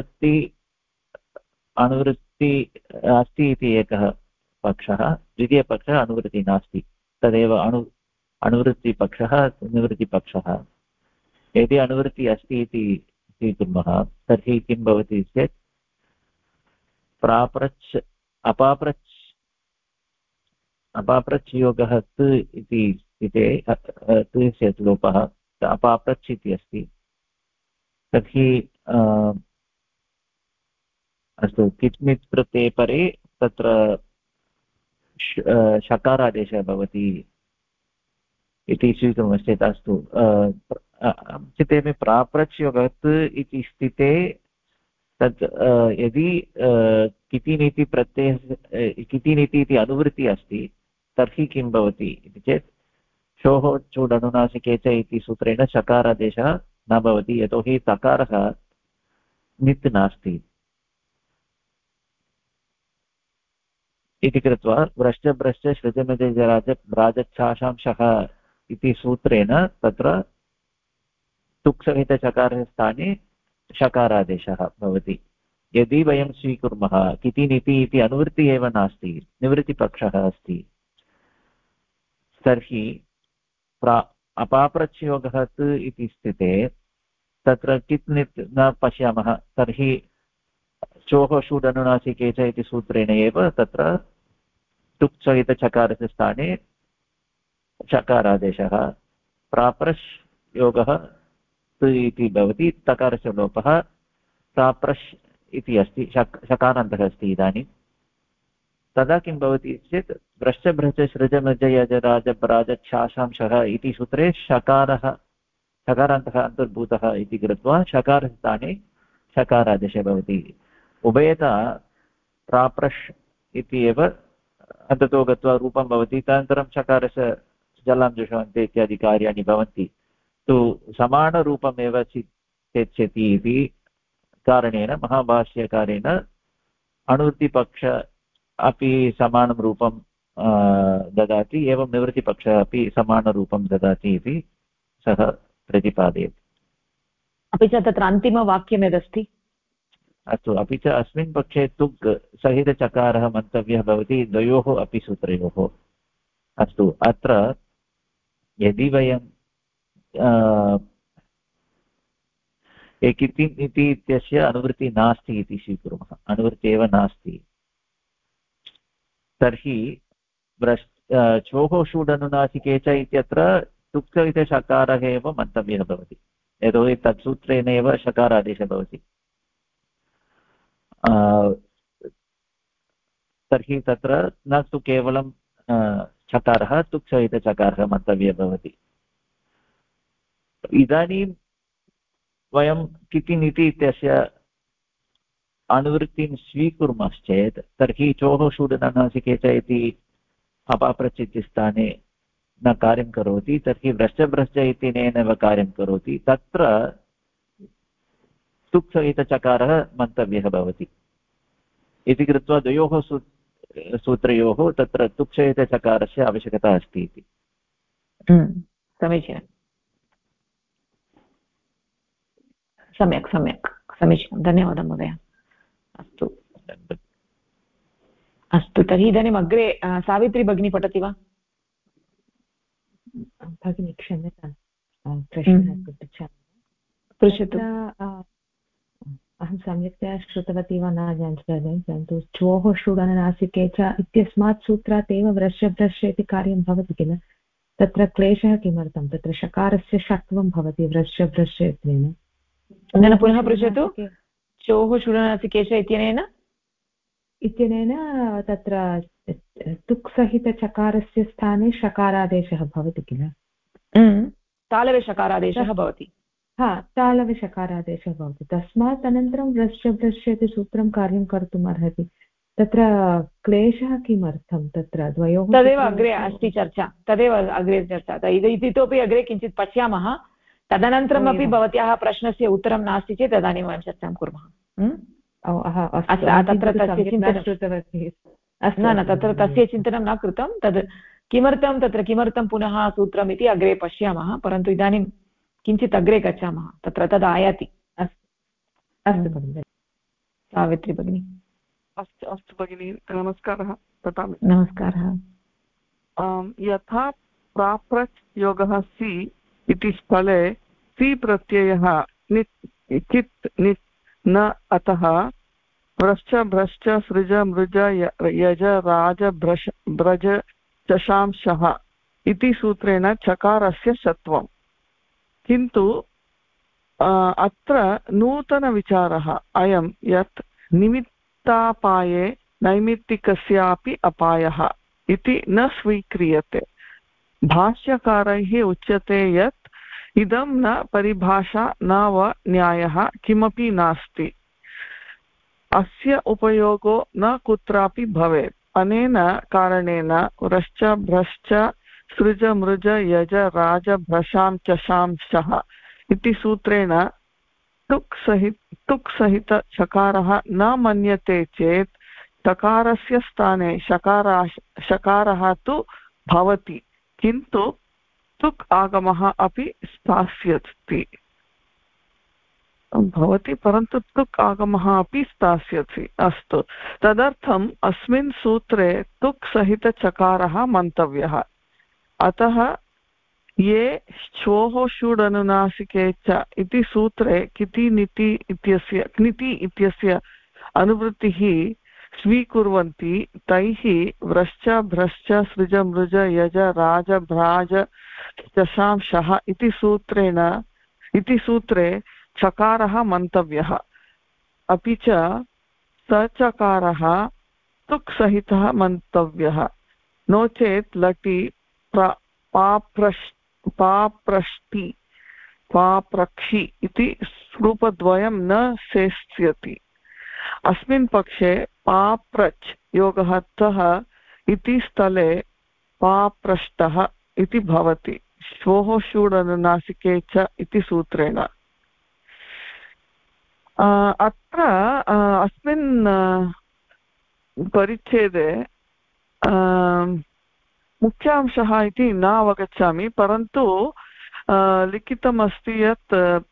अनुवृत्ति अस्ति इति एकः पक्षः द्वितीयपक्षः अनुवृत्तिः नास्ति तदेव अनुवृत्तिपक्षः निवृत्तिपक्षः यदि अनुवृत्तिः अस्ति इति स्वीकुर्मः तर्हि किं भवति चेत् प्राप्रच् अपाप्रच् योगः त् इति स्थिते तस्य लोपः अपाप्रच् इति अस्ति तर्हि अस्तु कित्नित् प्रत्यये परे तत्र शकारादेशः भवति इति स्वीकुर्मश्चेत् अस्तु चित्ते प्राप्रच् योगः इति स्थिते तत् यदि कितिनीति प्रत्ययः कितिनीति इति अनुवृत्तिः अस्ति तर्हि किं भवति इति चेत् शोः चूड् अनुनासिके च इति सूत्रेण शकारादेशः न भवति यतोहि तकारः नित् नास्ति इति कृत्वा भ्रश्च भ्रश्च सृजमृजराजच्छासांशः इति सूत्रेण तत्र तुक्सहितचकारस्य स्थाने शकारादेशः भवति यदि वयं स्वीकुर्मः कितिनिति इति अनुवृत्तिः एव नास्ति निवृत्तिपक्षः अस्ति तर्हि अपाप्रच्योगः इति स्थिते तत्र कित्नित् न पश्यामः तर्हि चोः षुड् अनुनासिके च इति सूत्रेण एव तत्र तुक्सहितचकारस्य स्थाने शकारादेशः प्राप्रश् योगः इति भवति तकारस्य लोपः प्राप्रश् इति अस्ति शकारान्तः अस्ति इदानीं तदा किं भवति चेत् भ्रश्च भ्रश्च सृजमृजयजराजपराजच्छासांशः इति सूत्रे शकारान्तः अन्तर्भूतः इति कृत्वा शकारस्थाने शकारादेशः भवति उभयता प्राप्रश् इति एव अन्ततो गत्वा रूपं भवति तदनन्तरं शकारस्य जलाञ्जुषन्ते इत्यादि कार्याणि भवन्ति तु समानरूपमेव चेत्स्यति इति कारणेन महाभाष्यकारेण अनुवृत्तिपक्ष अपि समानं रूपं ददाति एवं निवृत्तिपक्षः अपि समानरूपं ददाति इति सः प्रतिपादयति अपि च तत्र अन्तिमवाक्यं यदस्ति अस्तु अपि च अस्मिन् पक्षे तुक् सहितचकारः मन्तव्यः भवति द्वयोः अपि सूत्रयोः अस्तु अत्र यदि वयं इति इत्यस्य अनुवृत्तिः नास्ति इति स्वीकुर्मः अनुवृत्तिः एव नास्ति तर्हि चोः षुड् अनुनासिके च इत्यत्र तुक्सहितशकारः एव मन्तव्यः भवति यतोहि तत्सूत्रेण एव शकारादेशः भवति तर्हि तत्र न तु केवलं चकारः तुक्सहितचकारः मन्तव्यः भवति इदानीं वयं कितिनिति इत्यस्य अनुवृत्तिं स्वीकुर्मश्चेत् तर्हि चोः षुड् अनुनासिके च इति अपाप्रच् इति स्थाने न कार्यं करोति तर्हि भ्रश्च भ्रश्च इत्यनेनैव कार्यं करोति तत्र तुक्सहितचकारः मन्तव्यः भवति इति कृत्वा द्वयोः सूत्रयोः तत्र तुक्सहितचकारस्य आवश्यकता अस्ति इति समीचीनं सम्यक् समीचीनं धन्यवादः महोदय अस्तु तर्हि इदानीम् अग्रे सावित्री भगिनी पठति वा भगिनी क्षम्यतां प्रश्नः पृच्छतु। अहं सम्यक्तया श्रुतवती वा न जानामि, परन्तु चोः षुडननासिके च इत्यस्मात् सूत्रात् एव व्रश्य इति कार्यं भवति किल। तत्र क्लेशः किमर्थं, तत्र शकारस्य षत्वं भवति व्रश्य इत्यनेन। पुनः पृच्छतु। चोः षुडननासिकेश इत्यनेन तत्र तुक्सहितचकारस्य स्थाने शकारादेशः भवति किल। तालव्यषकारादेशः भवति। तालव्यषकारादेशः भवति। तस्मात् अनन्तरं व्रश्य इति सूत्रं कार्यं कर्तुम् अर्हति। तत्र क्लेशः किमर्थं तत्र द्वयोः? तदेव अग्रे अस्ति चर्चा, इतोपि अग्रे किञ्चित् पश्यामः। तदनन्तरमपि भवत्याः प्रश्नस्य उत्तरं नास्ति चेत् तदानीं वयं चर्चां कुर्मः। तत्र तस्य चिन्तनं न तत्र तस्य चिन्तनं न कृतं। तद् किमर्थं पुनः सूत्रम् इति अग्रे पश्यामः, परन्तु इदानीं किञ्चित् अग्रे गच्छामः। तत्र तद् आयाति। अस्तु भगिनि। सावित्री भगिनी। अस्तु भगिनि, नमस्कारः। पठामि। नमस्कारः। यथा प्राप्रच् योगः सि इति स्थले सि प्रत्ययः कित् नित् न अतः व्रश्च भ्रश्च सृज मृज यज राज ब्रज चशांशः इति सूत्रेण चकारस्य षत्वम्। किन्तु अत्र नूतनविचारः अयं यत् निमित्तापाये नैमित्तिकस्यापि अपायः इति न स्वीक्रियते। भाष्यकारैः उच्यते यत् इदं न परिभाषा न वा न्यायः किमपि नास्ति, अस्य उपयोगो न कुत्रापि भवेत्। अनेन कारणेन व्रश्च भ्रश्च सृज मृज यज राज भ्रशां चशांशः इति सूत्रेण तुक् सहित चकारः न मन्यते चेत् तकारस्य स्थाने शकारः तु भवति, किन्तु तुक् आगमः अपि स्थास्यति भवति, परन्तु तुक् आगमः अपि स्थास्यति। अस्तु, तदर्थम् अस्मिन् सूत्रे तुक् सहितचकारः मन्तव्यः। अतः ये श्वोः षुडनुनासिके च इति सूत्रे क्निति इत्यस्य अनुवृत्तिः स्वीकुर्वन्ति, तैः व्रश्च भ्रश्च सृज मृज यज राज भ्राज चशांशः इति सूत्रे चकारः मन्तव्यः। अपि च सचकारः तुक् सहितः मन्तव्यः। नो चेत् लटि पाप्रष्टि पाप्रक्षि इति रूपद्वयं न शेष्यति। अस्मिन् पक्षे पाप्रच् योगः तः इति स्थले पाप्रष्टः इति भवति श्वोः षुडनुनासिके च इति सूत्रेण। अत्र अस्मिन् परिच्छेदे मुख्यांशः इति न अवगच्छामि, परन्तु लिखितमस्ति यत्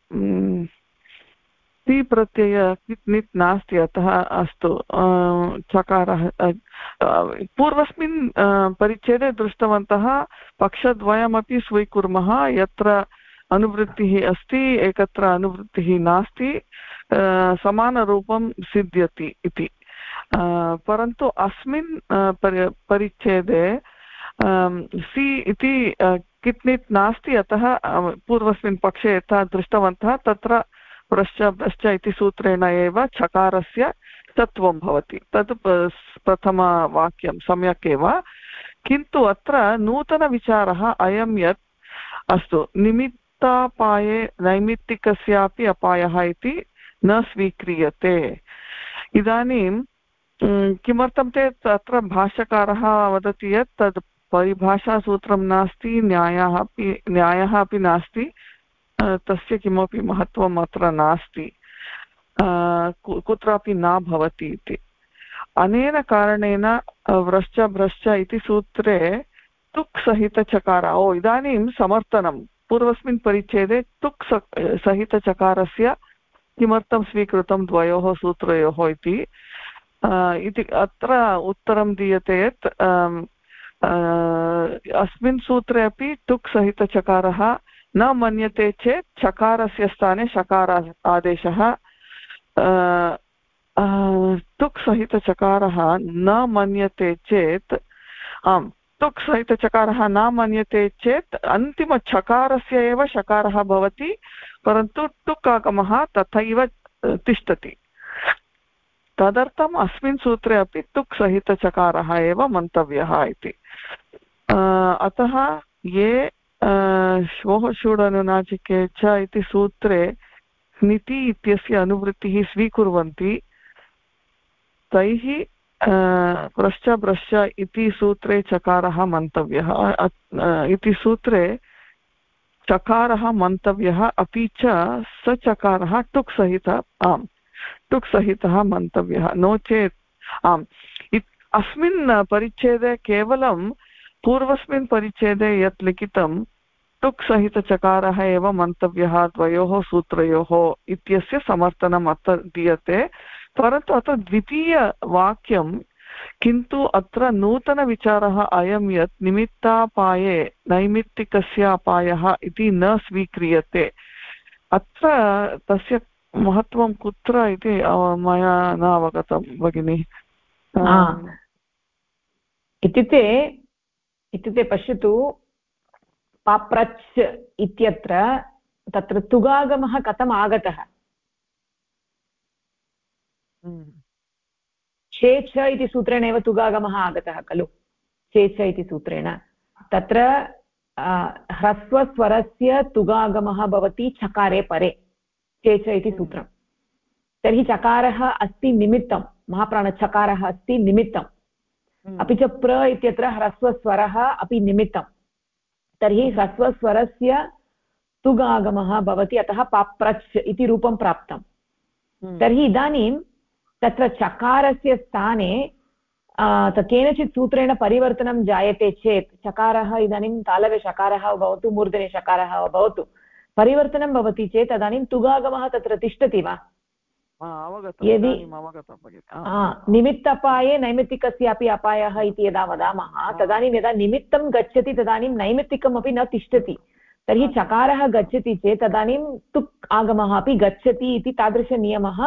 ति प्रत्यय कित् नित् नास्ति, अतः अस्तु चकारः। पूर्वस्मिन् परिच्छेदे दृष्टवन्तः पक्षद्वयमपि स्वीकुर्मः, यत्र अनुवृत्तिः अस्ति एकत्र अनुवृत्तिः नास्ति, समानरूपं सिद्ध्यति इति। परन्तु अस्मिन् परिच्छेदे सि इति कित्नित् नास्ति, अतः पूर्वस्मिन् पक्षे यथा दृष्टवन्तः तत्र व्रश्च इति सूत्रेण एव चकारस्य तत्त्वं भवति। तत् प्रथमवाक्यं सम्यक् एव, किन्तु अत्र नूतनविचारः अयं यत् अस्तु निमित्तापाये नैमित्तिकस्यापि अपायः इति न स्वीक्रियते। इदानीं किमर्थं चेत् अत्र भाष्यकारः वदति यत् तद् परिभाषासूत्रं नास्ति, न्यायः अपि नास्ति, तस्य किमपि महत्त्वम् अत्र नास्ति, कुत्रापि न भवति इति। अनेन कारणेन व्रश्च भ्रश्च इति सूत्रे तुक् सहितचकार इदानीं समर्थनं। पूर्वस्मिन् परिच्छेदे तुक् सहितचकारस्य किमर्थं स्वीकृतं द्वयोः सूत्रयोः इति अत्र उत्तरं दीयते यत् अस्मिन् सूत्रे अपि टुक् सहितचकारः न मन्यते चेत् चकारस्य स्थाने शकार आदेशः टुक् सहितचकारः न मन्यते चेत् आम् टुक् सहितचकारः न मन्यते चेत् अन्तिमचकारस्य एव शकारः भवति परन्तु टुक् आगमः तथैव तिष्ठति तदर्थम् अस्मिन् सूत्रे अपि टुक् सहितचकारः एव मन्तव्यः इति अतः ये श्वः षूडनुनासिके च इति सूत्रे नीति इत्यस्य अनुवृत्तिः स्वीकुर्वन्ति तैः प्रश्च भ्रश्च इति सूत्रे चकारः मन्तव्यः इति सूत्रे चकारः मन्तव्यः अपि च स चकारः टुक् सहित आम् टुक् सहितः मन्तव्यः नो चेत् आम् अस्मिन् परिच्छेदे केवलं पूर्वस्मिन् परिच्छेदे यत् लिखितं टुक् सहितचकारः एव मन्तव्यः द्वयोः सूत्रयोः इत्यस्य समर्थनम् अत्र दीयते परन्तु अत्र द्वितीयवाक्यं किन्तु अत्र नूतनविचारः अयं यत् निमित्तापाये नैमित्तिकस्य अपायः इति न स्वीक्रियते अत्र तस्य महत्त्वं कुत्र इति मया न अवगतं भगिनि इत्युक्ते पश्यतु पाप्रच् इत्यत्र तत्र तुगागमः कथम् आगतः छे छ इति सूत्रेण एव तुगागमः आगतः खलु छे छ इति सूत्रेण तत्र ह्रस्वस्वरस्य तुगागमः भवति चकारे परे छे छ इति सूत्रं तर्हि चकारः अस्ति निमित्तं महाप्राणचकारः अस्ति निमित्तम् अपि च प्र इत्यत्र ह्रस्वस्वरः अपि निमित्तं तर्हि ह्रस्वस्वरस्य तुगागमः भवति अतः पाप्रच् इति रूपं प्राप्तं तर्हि इदानीं तत्र चकारस्य स्थाने केनचित् सूत्रेण परिवर्तनं जायते चेत् चकारः इदानीं तालवे शकारः भवतु मूर्धने शकारः भवतु परिवर्तनं भवति चेत् तदानीं तुगागमः तत्र तिष्ठति वा यदि निमित्तपाये नैमित्तिकस्यापि अपायः इति यदा वदामः तदानीं यदा निमित्तं गच्छति तदानीं नैमित्तिकमपि न तिष्ठति तर्हि चकारः गच्छति चेत् तदानीं तुक् आगमः अपि गच्छति इति तादृशनियमः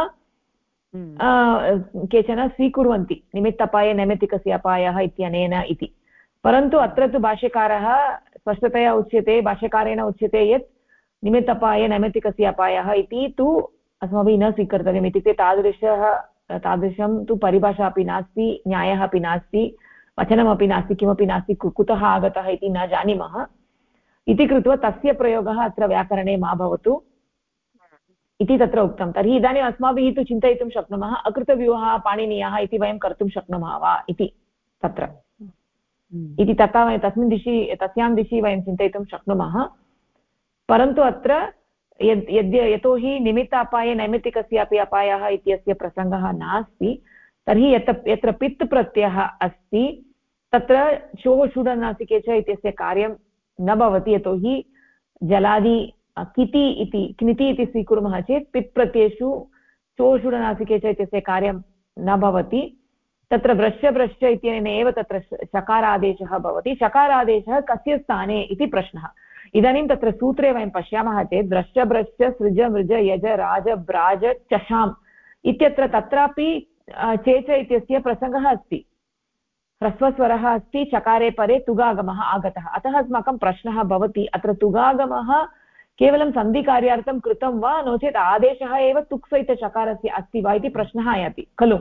केचन स्वीकुर्वन्ति निमित्तपाये नैमित्तिकस्य अपायः इत्यनेन इति परन्तु अत्र तु भाष्यकारः स्पष्टतया उच्यते भाष्यकारेण उच्यते यत् निमित्तपाये नैमित्तिकस्य अपायः इति तु अस्माभिः न स्वीकर्तव्यम् इत्युक्ते तादृशं तु परिभाषा अपि नास्ति न्यायः अपि नास्ति वचनमपि नास्ति किमपि नास्ति कुतः आगतः इति न जानीमः इति कृत्वा तस्य प्रयोगः अत्र व्याकरणे मा भवतु इति तत्र उक्तं तर्हि इदानीम् अस्माभिः तु चिन्तयितुं शक्नुमः अकृतव्यूहः पाणिनीयः इति वयं कर्तुं शक्नुमः वा इति तत्र इति तथा वयं तस्यां दिशि वयं चिन्तयितुं शक्नुमः परन्तु अत्र यतोहि निमित्त अपाये नैमित्तिकस्यापि अपायः इत्यस्य प्रसङ्गः नास्ति तर्हि यत्र पित् प्रत्ययः अस्ति तत्र चोः षूडनासिके च इत्यस्य कार्यं न भवति यतोहि जलादि किति इति क्निति इति स्वीकुर्मः चेत् पित् प्रत्ययेषु चोः षूडनासिके च इत्यस्य कार्यं न भवति तत्र भ्रश्च इत्यनेन एव तत्र शकारादेशः भवति शकारादेशः कस्य स्थाने इति प्रश्नः इदानीं तत्र सूत्रे वयं पश्यामः चेत् भ्रश्च सृज मृज यज राज ब्राज चषाम् इत्यत्र तत्रापि चेच इत्यस्य प्रसङ्गः अस्ति ह्रस्वस्वरः अस्ति चकारे परे तुगागमः आगतः अतः अस्माकं प्रश्नः भवति अत्र तुगागमः केवलं सन्धिकार्यार्थं कृतं वा नो चेत् आदेशः एव तुक्सहितचकारस्य अस्ति वा इति प्रश्नः आयाति खलु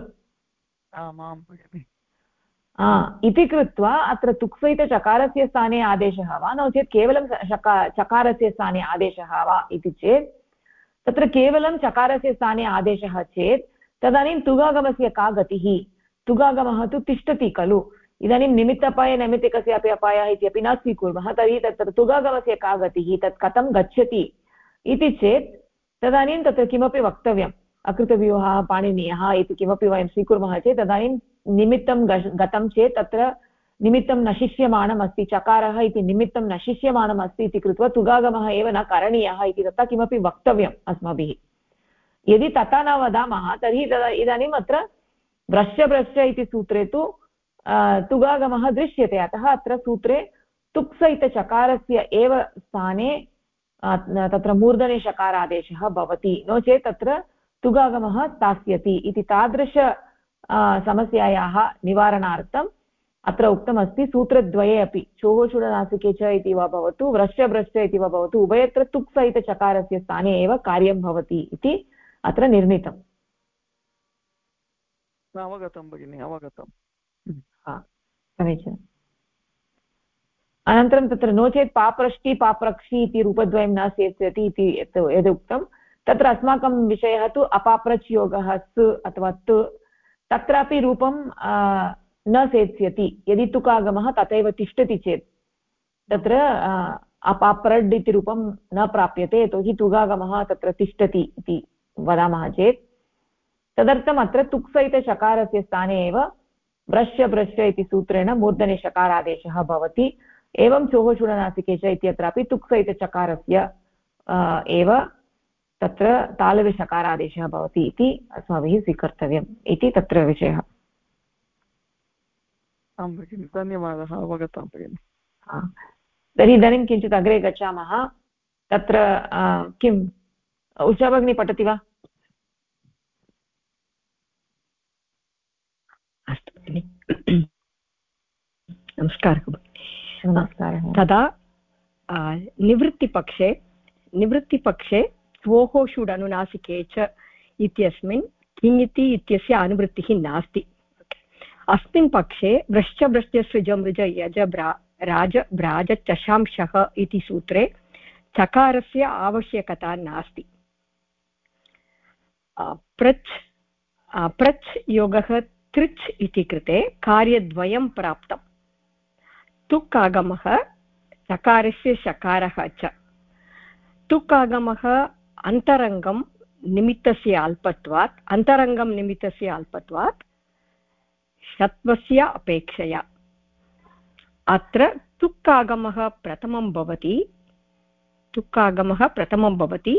इति कृत्वा अत्र तुक्सहितचकारस्य स्थाने आदेशः वा नो चेत् केवलं चकारस्य स्थाने आदेशः वा इति चेत् तत्र केवलं चकारस्य स्थाने आदेशः चेत् तदानीं तुगागमस्य का गतिः तुगागमः तु तिष्ठति खलु इदानीं निमित्तपाये नैमित्तिकस्यापि अपायः इत्यपि न स्वीकुर्मः तर्हि तत्र तुगागमस्य का गतिः तत् कथं गच्छति इति चेत् तदानीं तत्र किमपि वक्तव्यम् अकृतव्यूहः पाणिनीयः इति किमपि वयं स्वीकुर्मः चेत् तदानीं निमित्तं गतं चेत् तत्र निमित्तं नशिष्यमाणम् अस्ति चकारः इति निमित्तं नशिष्यमाणम् अस्ति इति कृत्वा तुगागमः एव न करणीयः इति तथा किमपि वक्तव्यम् अस्माभिः यदि तथा न वदामः तर्हि इदानीम् अत्र भ्रश्च इति सूत्रे तु तुगागमः दृश्यते, अतः अत्र सूत्रे तुक्सहितचकारस्य एव स्थाने तत्र मूर्धने शकारादेशः भवति, नो चेत् तत्र तुगागमः स्थास्यति इति तादृश समस्यायाः निवारणार्थम् अत्र उक्तमस्ति सूत्रद्वये अपि चोः चुडनासिके च इति वा भवतु व्रश्च भ्रश्च इति वा भवतु उभयत्र तुक्सहितचकारस्य स्थाने एव कार्यं भवति इति अत्र निर्णीतम्। अवगतं भगिनि, अवगतम्। समीचीनम्। अनन्तरं तत्र नो चेत् पाप्रष्टि पाप्रक्षि इति रूपद्वयं न सेत्स्यति इति यदुक्तं तत्र अस्माकं विषयः तु अपाप्रच् योगः स् अथवा त्, तत्रापि रूपं न सेत्स्यति यदि तुकागमः तथैव तिष्ठति चेत् तत्र अपाप्रड् इति रूपं न प्राप्यते, यतोहि तुगागमः तत्र तिष्ठति इति वदामः चेत् तदर्थम् अत्र तुक्सहितशकारस्य स्थाने एव व्रश्य भ्रश्य इति सूत्रेण मूर्धने शकारादेशः भवति। एवं चोः चुडनासिके च इत्यत्रापि तुक्सहितचकारस्य एव तत्र तालव्यशकारादेशः भवति इति अस्माभिः स्वीकर्तव्यम् इति तत्र विषयः। आं भगिनि, धन्यवादः, अवगतं भगिनि। तर्हि इदानीं किञ्चित् अग्रे गच्छामः। तत्र किम् उषा भगिनी पठति वा? अस्तु भगिनि, नमस्कारः। नमस्कारः। तदा निवृत्तिपक्षे त्वोः षुडनुनासिके च इत्यस्मिन् किङिति इत्यस्य अनुवृत्तिः नास्ति। अस्मिन् पक्षे व्रश्च भ्रश्च सृज मृज यज राज भ्राज चशांशः इति सूत्रे चकारस्य आवश्यकता नास्ति। प्रच् योगः तृच् इति कृते कार्यद्वयं प्राप्तम्। तुक् आगमः चकारस्य शकारः च। तुक् आगमः अन्तरङ्गं निमित्तस्य अल्पत्वात् षत्वस्य अपेक्षया अत्र तुक् आगमः प्रथमं भवति।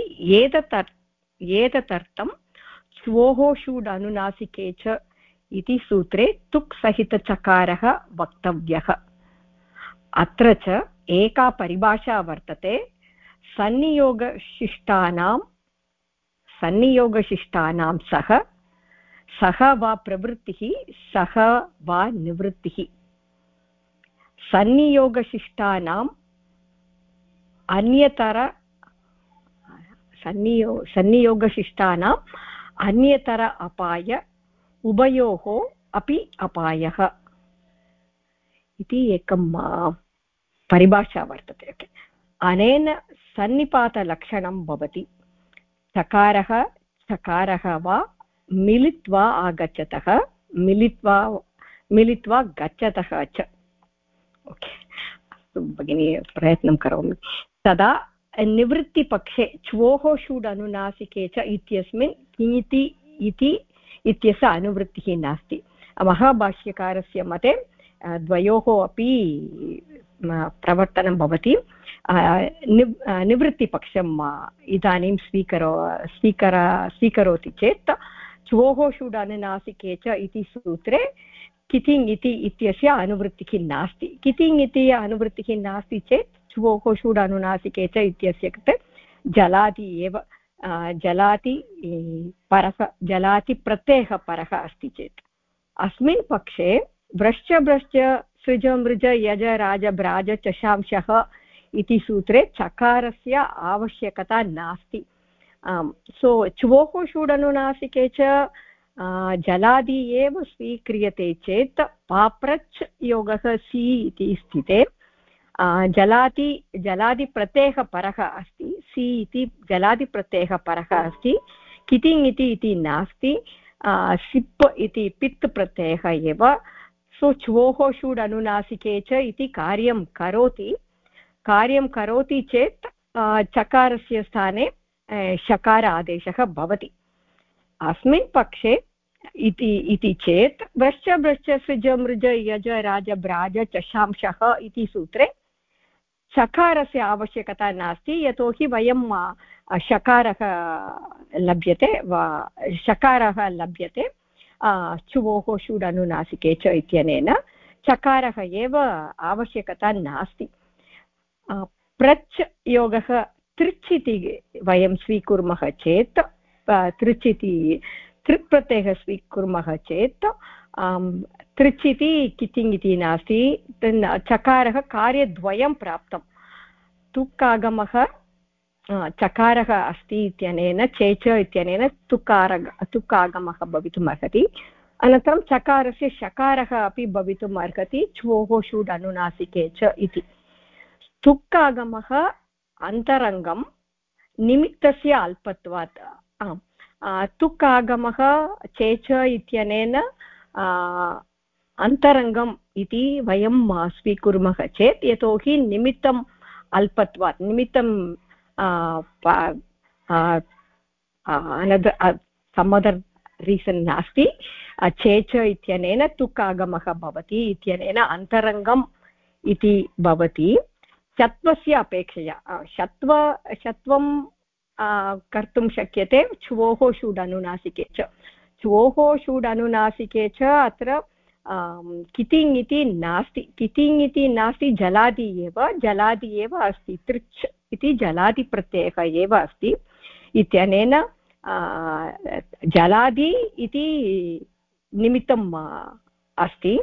एतदर्थं श्वोः षुड् अनुनासिके च इति सूत्रे तुक् सहितचकारः वक्तव्यः। अत्र च एका परिभाषा वर्तते, सन्नियोगशिष्टानां सः वा प्रवृत्तिः सः वा निवृत्तिः। सन्नियोगशिष्टानाम् अन्यतर अपाय उभयोः अपि अपायः इति एकं परिभाषा वर्तते। अनेन सन्निपातलक्षणं भवति। चकारः वा मिलित्वा आगच्छतः, मिलित्वा गच्छतः च। ओके, अस्तु भगिनी, प्रयत्नं करोमि। तदा निवृत्तिपक्षे च्वोः षुड् अनुनासिके च इत्यस्मिन् किङिति इत्यस्य अनुवृत्तिः नास्ति। महाभाष्यकारस्य मते द्वयोः अपि प्रवर्तनं भवति। निवृत्तिपक्षम् इदानीं स्वीकरोति चेत् च्वोः षुड् अनुनासिके च इति सूत्रे कितिङ् इत्यस्य अनुवृत्तिः नास्ति। कितिङ् इति अनुवृत्तिः नास्ति चेत् च्वोः षुड् अनुनासिके च इत्यस्य कृते जलादि एव, जलाति प्रत्ययः परः अस्ति चेत्। अस्मिन् पक्षे व्रश्च भ्रश्च सृज मृज यज राज भ्राज चशांशः इति सूत्रे चकारस्य आवश्यकता नास्ति। सो च्वोः षुड् अनुनासिके च जलादि एव स्वीक्रियते चेत् पाप्रच् योगः सि इति स्थिते जलादिप्रत्ययः परः अस्ति, सि इति जलादिप्रत्ययः परः अस्ति। कितिङ् इति नास्ति, सिप् इति पित् प्रत्ययः एव। सो च्वोः षुड् अनुनासिके च इति कार्यं करोति चेत् चकारस्य स्थाने शकार आदेशः भवति। अस्मिन् पक्षे इति चेत् व्रश्च भ्रश्च सृज मृज यज राज भ्राज चशांशः इति सूत्रे चकारस्य आवश्यकता नास्ति, यतोहि वयं शकारः लभ्यते च्वोः षुड् अनुनासिके च इत्यनेन। चकारः एव आवश्यकता नास्ति। प्रच् योगः तृच् इति वयं स्वीकुर्मः चेत् तृच् इति तृक्प्रत्ययः स्वीकुर्मः चेत् तृच् इति कितिङ् इति नास्ति, चकारः कार्यद्वयं प्राप्तं। तुक् आगमः चकारः अस्ति इत्यनेन चेच इत्यनेन तुक् आगमः भवितुम् अर्हति। अनन्तरं चकारस्य शकारः अपि भवितुम् अर्हति, च्वोः षुड् अनुनासिके च इति। तुक् आगमः अन्तरङ्गं निमित्तस्य अल्पत्वात्। तुक् आगमः चेच इत्यनेन अन्तरङ्गम् इति वयं स्वीकुर्मः चेत्, यतोहि निमित्तम् अल्पत्वात्, निमित्तं some other reason नास्ति, चेच इत्यनेन तुक् आगमः भवति इत्यनेन अन्तरङ्गम् इति भवति। शत्वस्य अपेक्षया शत्वं कर्तुं शक्यते च्वोः षुड् अनुनासिके च। च्वोः षुड् अनुनासिके च अत्र कितिङ् इति नास्ति, कितिङ् इति नास्ति, जलादि एव अस्ति। तृच् इति जलादिप्रत्ययः एव अस्ति इत्यनेन जलादि इति निमित्तम् अस्ति।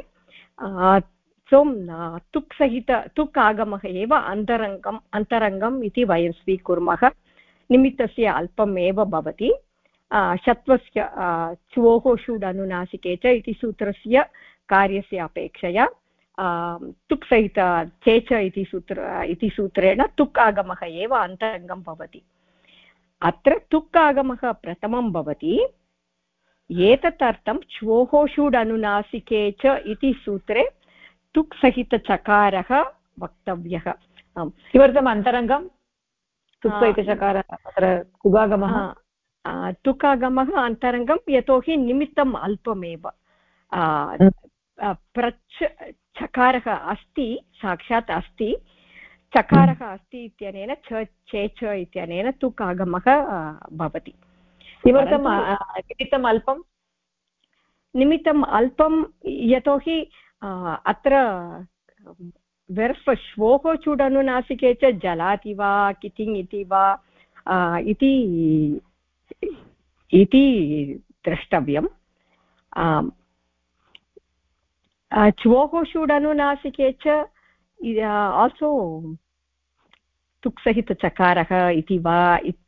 तुक् सहित तुक् आगमः एव अन्तरङ्गम् इति वयं स्वीकुर्मः, निमित्तस्य अल्पम् एव भवति। शत्वस्य च्वोः षुड् अनुनासिके च इति सूत्रस्य कार्यस्य अपेक्षया तुक् सहित चेच इति सूत्रेण तुक् आगमः एव अन्तरङ्गं भवति। अत्र तुक् आगमः प्रथमं भवति, एतदर्थं च्वोः षुड् अनुनासिके च इति सूत्रे तुक् सहित चकारः वक्तव्यः। किमर्थम् अन्तरङ्गं तुक् सहित चकारः? अत्र कुगागमः तुकागमः अन्तरङ्गं, यतोहि निमित्तम् अल्पमेव। प्रच् चकारः अस्ति, साक्षात् अस्ति, चकारः अस्ति इत्यनेन चेच इत्यनेन तुक् आगमः भवति। किमर्थं निमित्तम् अल्पं? निमित्तम् अल्पं यतोहि अत्र श्वोः षुड् अनुनासिके च जलाति वा कितिङ् इति वा इति द्रष्टव्यम्। च्वोः षुड् अनुनासिके च आल्सो तुक् सहित चकारः इति वा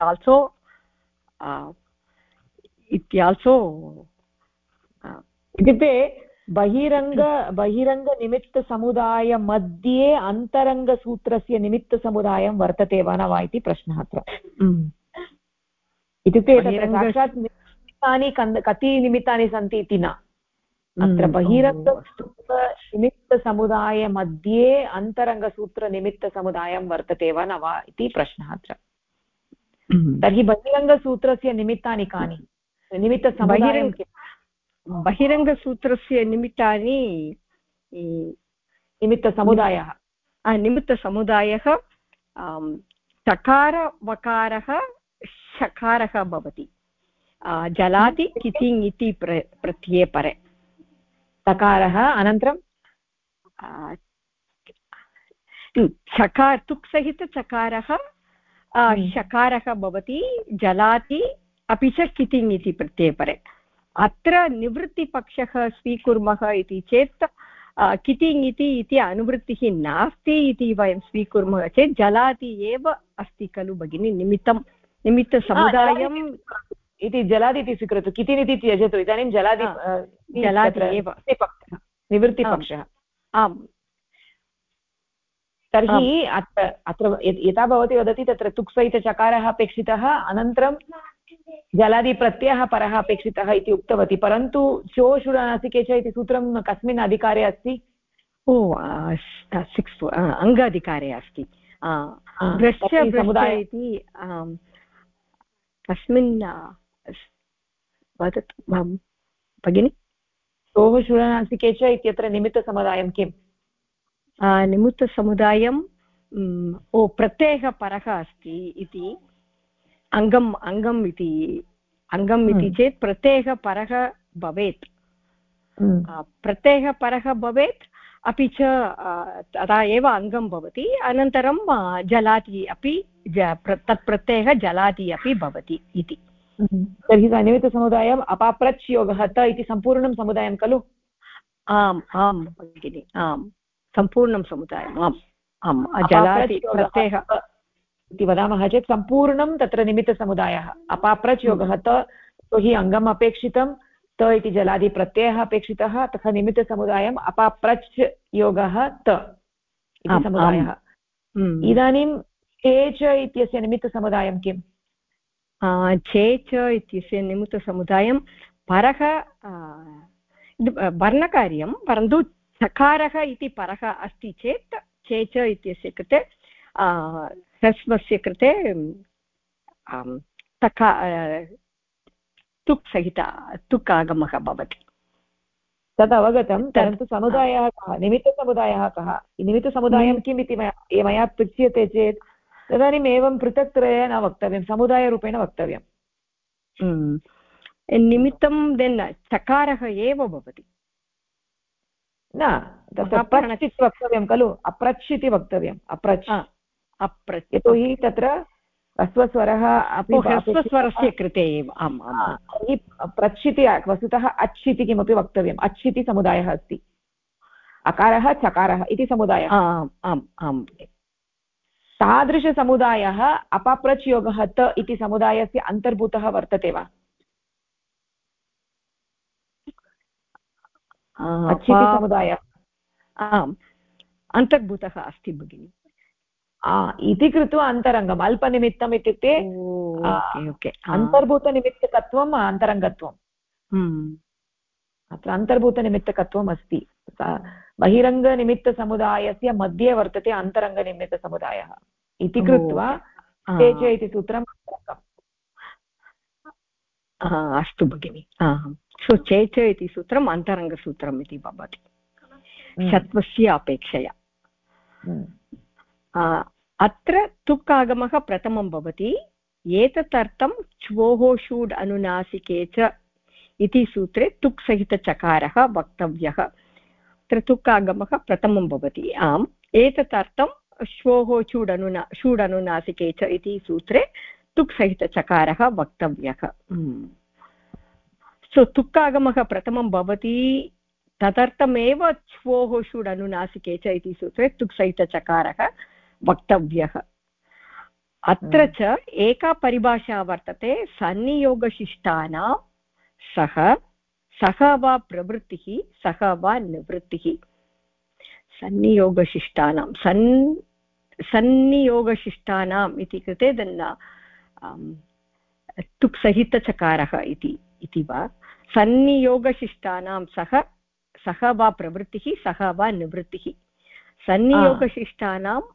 इत्युक्ते बहिरङ्गनिमित्तसमुदाय मध्ये अन्तरङ्गसूत्रस्य निमित्तसमुदायं वर्तते वा न वा इति प्रश्नः अत्र। इत्युक्ते साक्षात् निमित्तानि कति निमित्तानि सन्ति इति न, अत्र बहिरङ्गनिमित्तसमुदाय मध्ये अन्तरङ्गसूत्रनिमित्तसमुदायं वर्तते वा न वा इति प्रश्नः अत्र। तर्हि बहिरङ्गसूत्रस्य निमित्तानि कानि? निमित्तसमुदायं बहिरङ्गसूत्रस्य निमित्तसमुदायः चकार वकारः शकारः भवति। जलादि कितिङ् इति प्रत्यये परे तकारः, अनन्तरं चकार तुक् सहित चकारः शकारः भवति, जलादि अपि च कितिङ् इति प्रत्यये परे। अत्र निवृत्तिपक्षः स्वीकुर्मः इति चेत् कितिङ् इति अनुवृत्तिः नास्ति इति वयं स्वीकुर्मः चेत् जलादि एव अस्ति खलु भगिनी, निमित्तसमुदायम् इति जलादि इति स्वीकरोतु, कितिन् इति त्यजतु। इदानीं जलादि एव निवृत्तिपक्षः। आम्, तर्हि अत्र यथा भवती वदति तत्र तुक् सहित चकारः अपेक्षितः, अनन्तरं जलादिप्रत्ययः परः अपेक्षितः इति उक्तवती, परन्तु च्वोः षुड् अनुनासिके च इति सूत्रं कस्मिन् अधिकारे अस्ति? अङ्गाधिकारे अस्ति। समुदाय इति कस्मिन् वदतु भगिनि? च्वोः षुड् अनुनासिके च इत्यत्र निमित्तसमुदायं किम्? निमित्तसमुदायं प्रत्ययः परः अस्ति इति अङ्गम् इति चेत् प्रत्ययः परः भवेत्। प्रत्ययः परः भवेत्, अपि च तदा एव अङ्गं भवति अनन्तरं जलादि अपि तत् प्रत्ययः जलादि अपि भवति इति। तर्हि निमित्तसमुदायम् अपाप्रच् योगः त इति सम्पूर्णं समुदायं खलु? आम् आम् भगिनि, आम् सम्पूर्णं समुदायम्, आम् आम् जलादि प्रत्ययः इति वदामः चेत् सम्पूर्णं तत्र निमित्तसमुदायः। अपाप्रच् योगः त यतोहि अङ्गम् अपेक्षितं, त इति जलादि प्रत्ययः अपेक्षितः, तथा निमित्तसमुदायम् अपाप्रच् योगः त इति समुदायः। इदानीं चे च इत्यस्य निमित्तसमुदायं किम्? चे च इत्यस्य निमित्तसमुदायं परः वर्णकार्यं, परन्तु चकारः इति परः अस्ति चेत् चे च इत्यस्य कृते ह्रस्वस्य कृते तुक् सहित तुक् आगमः भवति। तद् अवगतं, परन्तु समुदायः कः, निमित्तसमुदायः कः, निमित्तसमुदायं किम् इति मया पृच्छ्यते चेत् तदानीम् एवं पृथक्त्रय न वक्तव्यं, समुदायरूपेण वक्तव्यं। निमित्तं देन् चकारः एव भवति न, तत्र प्रच् इति वक्तव्यं खलु, अप्रच् इति वक्तव्यम्, अप्रच् अप्रच्, यतोहि तत्र ह्रस्वस्वरः अपि ह्रस्वस्वरस्य कृते एव। आम् आम्, तर्हि प्रच् इति वस्तुतः अच् इति किमपि वक्तव्यम्, अच् इति समुदायः अस्ति, अकारः चकारः इति समुदायः। आम् आम् आम्, तादृशसमुदायः अपाप्रच् योगः त इति समुदायस्य अन्तर्भूतः वर्तते वा? अच् इति समुदायः आम् अन्तर्भूतः अस्ति भगिनि। इति कृत्वा अन्तरङ्गम्, अल्पनिमित्तम् इत्युक्ते अन्तर्भूतनिमित्तकत्वम् अन्तरङ्गत्वम्। अत्र अन्तर्भूतनिमित्तकत्वम् अस्ति। बहिरङ्गनिमित्तसमुदायस्य मध्ये वर्तते अन्तरङ्गनिमित्तसमुदायः इति कृत्वा ते च इति सूत्रम् अस्तु भगिनि। सो चे च इति सूत्रम् अन्तरङ्गसूत्रम् इति भवति षत्वस्य अपेक्षया। अत्र तुक् आगमः प्रथमं भवति। एतदर्थं च्वोः षूड् अनुनासिके च इति सूत्रे तुक् सहितचकारः वक्तव्यः। अत्र तुक् आगमः प्रथमं भवति। आम्, एतदर्थं श्वोः षूड् अनुनासिके च इति सूत्रे तुक् सहितचकारः वक्तव्यः। सो तुक् आगमः प्रथमं भवति, तदर्थमेव च्वोः षूड् अनुनासिके च इति सूत्रे तुक् सहितचकारः वक्तव्यः। अत्र च एका परिभाषा वर्तते, सन्नियोगशिष्टानां सः वा प्रवृत्तिः सः वा निवृत्तिः। सन्नियोगशिष्टानां सन्नियोगशिष्टानाम् इति कृते तुक् सहितचकारः इति वा, सन्नियोगशिष्टानां सः वा प्रवृत्तिः सः वा निवृत्तिः। सन्नियोगशिष्टानाम्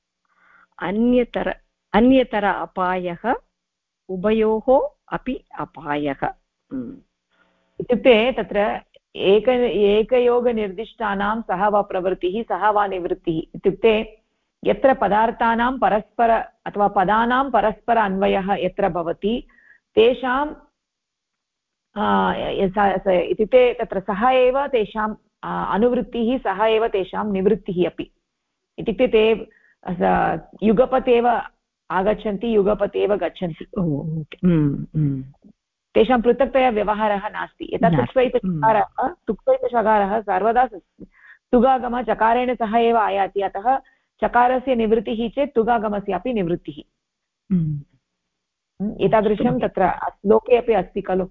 अन्यतर अपायः, उभयोः अपि अपायः। इत्युक्ते तत्र एकयोगनिर्दिष्टानां सः वा प्रवृत्तिः सः वा निवृत्तिः इत्युक्ते यत्र पदार्थानां परस्पर अथवा पदानां परस्पर अन्वयः यत्र भवति तेषां इत्युक्ते तत्र सः एव तेषाम् अनुवृत्तिः, सः एव तेषां निवृत्तिः अपि। इत्युक्ते ते युगपत् एव आगच्छन्ति, युगपत् एव गच्छन्ति, तेषां पृथक्तया व्यवहारः नास्ति। यथा तुक्सहितचकारः सर्वदा तुगागमः चकारेण सह एव आयाति, अतः चकारस्य निवृत्तिः चेत् तुगागमस्यापि निवृत्तिः। एतादृशं तत्र श्लोके अपि अस्ति खलु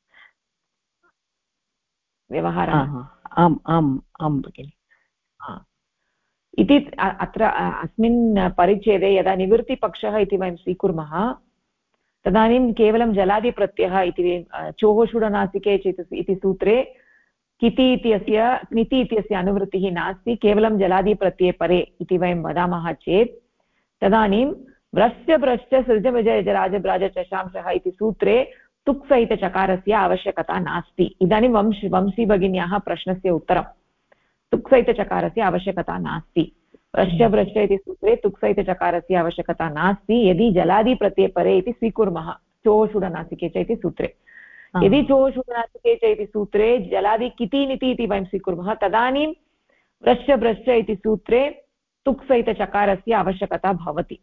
व्यवहारः। आम् आम् आम् भगिनि। इति अत्र अस्मिन् परिच्छेदे यदा निवृत्तिपक्षः इति वयं स्वीकुर्मः तदानीं केवलं जलादिप्रत्ययः इति चोः षुडनासिके इति सूत्रे किति इत्यस्य क्निति इत्यस्य अनुवृत्तिः नास्ति, केवलं जलादिप्रत्यये परे इति वयं वदामः चेत् तदानीं व्रश्च भ्रश्च सृजमज यजराजब्राज चशांशः इति सूत्रे तुक्सहितचकारस्य आवश्यकता नास्ति। इदानीं वंशी भगिन्याः प्रश्नस्य उत्तरं, तुक्सहितचकारस्य आवश्यकता नास्ति। व्रश्च भ्रश्च इति सूत्रे तुक्सहितचकारस्य आवश्यकता नास्ति यदि जलादिप्रत्यये परे इति स्वीकुर्मः चोः षुडनासिके च इति सूत्रे। यदि चोः षुडनासिके च इति सूत्रे जलादि किति निति इति वयं स्वीकुर्मः तदानीं ब्रश्च ब्रश्च इति सूत्रे तुक् सहितचकारस्य आवश्यकता भवति।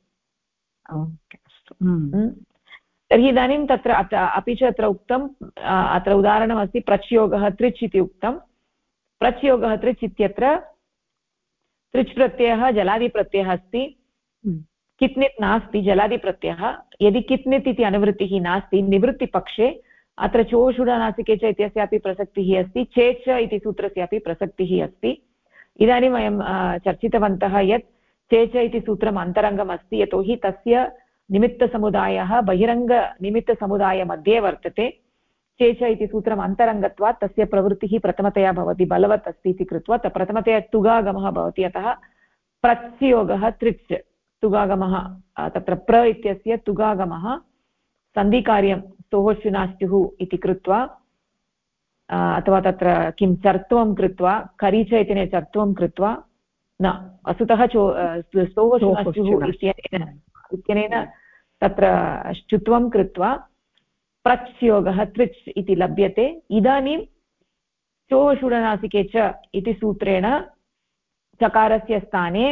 तर्हि इदानीं तत्र अपि च अत्र उक्तम्, अत्र उदाहरणमस्ति प्रच्योगः त्रिच् इति उक्तं। प्रच्योगः त्रिच् इत्यत्र त्रिच् प्रत्ययः जलादिप्रत्ययः अस्ति, कित्नित् नास्ति, जलादिप्रत्ययः। यदि कित्नित् इति अनुवृत्तिः नास्ति निवृत्तिपक्षे अत्र चोषुडनासिके च इत्यस्यापि प्रसक्तिः अस्ति, चेच् इति सूत्रस्यापि प्रसक्तिः अस्ति। इदानीं वयं चर्चितवन्तः यत् चेच इति सूत्रम् अन्तरङ्गम् अस्ति, यतोहि तस्य निमित्तसमुदायः बहिरङ्गनिमित्तसमुदायमध्ये वर्तते। चेच इति सूत्रम् अन्तरङ्गत्वात् तस्य प्रवृत्तिः प्रथमतया भवति, बलवत् अस्ति इति कृत्वा प्रथमतया तुगागमः भवति। अतः प्रत्योगः त्रिच् तुगागमः, तत्र प्र इत्यस्य तुगागमः सन्धिकार्यं स्तोहोश्विनास्युः इति कृत्वा, अथवा तत्र किं चर्त्वं कृत्वा, करीच इत्यनेन चर्त्वं कृत्वा, न वस्तुतः स्तोहोश्विनास्युः इत्यनेन तत्र श्चुत्वं कृत्वा प्रत्योगः त्रिच् इति लभ्यते। इदानीं चोषुडनासिके च इति सूत्रेण चकारस्य स्थाने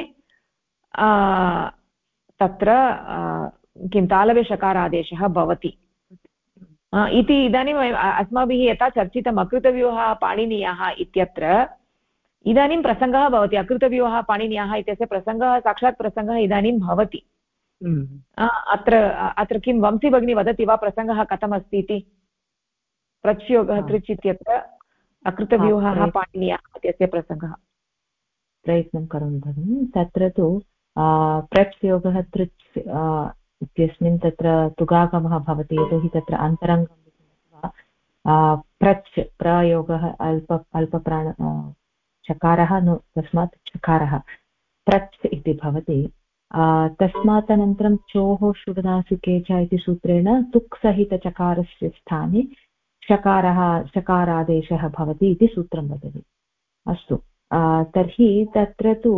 तत्र किं तालव्यषकारादेशः भवति इति इदानीं अस्माभिः यथा चर्चितम् अकृतव्यूहः पाणिनीयः इत्यत्र इदानीं प्रसङ्गः भवति। अकृतव्यूहः पाणिनीयः इत्यस्य प्रसङ्गः, साक्षात् प्रसङ्गः इदानीं भवति। अत्र किं वंशी भगिनी वदति वा प्रसङ्गः कथमस्ति इति? प्रच्योगः त्रिच् इत्यत्र अकृतव्यूहः पाणिनीयः इत्यस्य प्रसङ्गः प्रयत्नं करोमि भगिनि। तत्र तु प्रच्योगः त्रिच् इत्यस्मिन् तत्र तुगागमः भवति, यतोहि तत्र अन्तरङ्गं प्रच् प्रयोगः अल्पप्राण चकारः, तस्मात् चकारः प्रच् इति भवति। तस्मात् अनन्तरं चोः शुडनासिके च इति सूत्रेण तुक् सहितचकारस्य स्थाने चकारादेशः भवति इति सूत्रं वदति। अस्तु, तर्हि तत्र तु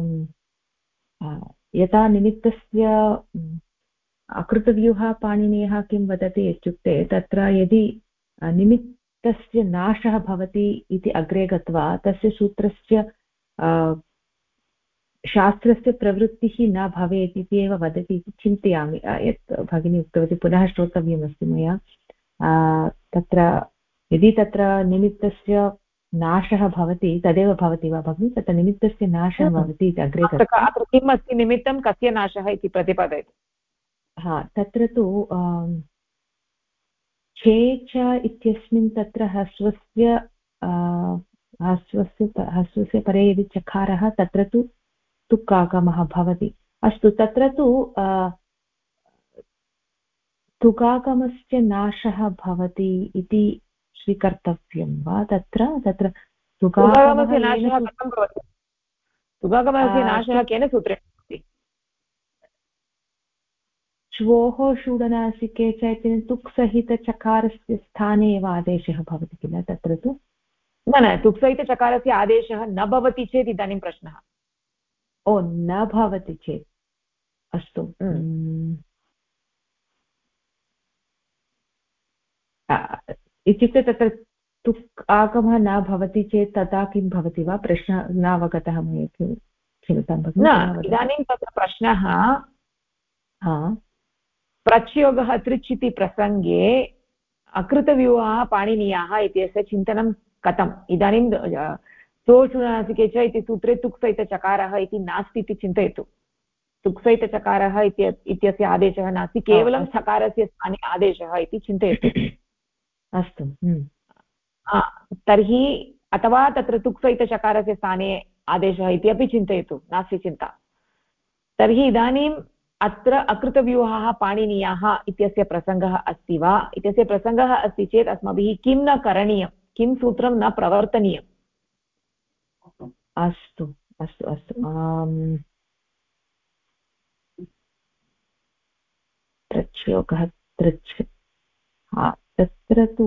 यथा निमित्तस्य अकृतव्यूहः पाणिनीयः किं वदति इत्युक्ते, तत्र यदि निमित्तस्य नाशः भवति इति अग्रे गत्वा तस्य सूत्रस्य शास्त्रस्य प्रवृत्तिः न भवेत् इति एव वदति इति चिन्तयामि। यत् भगिनी उक्तवती पुनः श्रोतव्यमस्ति मया। तत्र यदि तत्र निमित्तस्य नाशः भवति तदेव भवति वा भगिनी? तत्र निमित्तस्य नाशः भवति इति अग्रे अत्र किम् अस्ति निमित्तं, कस्य नाशः इति प्रतिपादयति। तत्र तु छेच इत्यस्मिन् तत्र ह्रस्वस्य परे यदि चकारः तत्र तु तुकागमः भवति। अस्तु, तत्र तु तुकागमस्य नाशः भवति इति स्वीकर्तव्यं वा? तत्र तुकागमस्य नाशः कथं भवति? तुकागमस्य नाशः केन सूत्रेण भवति? श्वोः शूडनासिके च इति तुक् सहितचकारस्य स्थाने एव आदेशः भवति किल? तत्र तु न तुक् सहितचकारस्य आदेशः न भवति चेत् इदानीं प्रश्नः। ओ, न भवति चेत् अस्तु। इत्युक्ते तत्र तुक् आगमः न भवति चेत् तदा किं भवति वा? प्रश्नः न अवगतः मया, क्षम्यतां भगिनि। इदानीं तत्र प्रश्नः प्रच्योगः त्रिच् इति प्रसङ्गे अकृतव्यूहः पाणिनीयः इत्यस्य चिन्तनं कथम्? इदानीं चोषुनासिके च इति सूत्रे तुक्सहितचकारः इति नास्ति इति चिन्तयतु। तुक्सहितचकारः इत्यस्य आदेशः नास्ति, केवलं चकारस्य स्थाने आदेशः इति चिन्तयतु। अस्तु, तर्हि अथवा तत्र तुक्सहितचकारस्य स्थाने आदेशः इति अपि चिन्तयतु, नास्ति चिन्ता। तर्हि इदानीम् अत्र अकृतव्यूहः पाणिनीयः इत्यस्य प्रसङ्गः अस्ति वा? इत्यस्य प्रसङ्गः अस्ति चेत् अस्माभिः किं न करणीयं, किं सूत्रं न प्रवर्तनीयम्? अस्तु अस्तु अस्तु प्रच्योगः त्रिच्, तत्र तु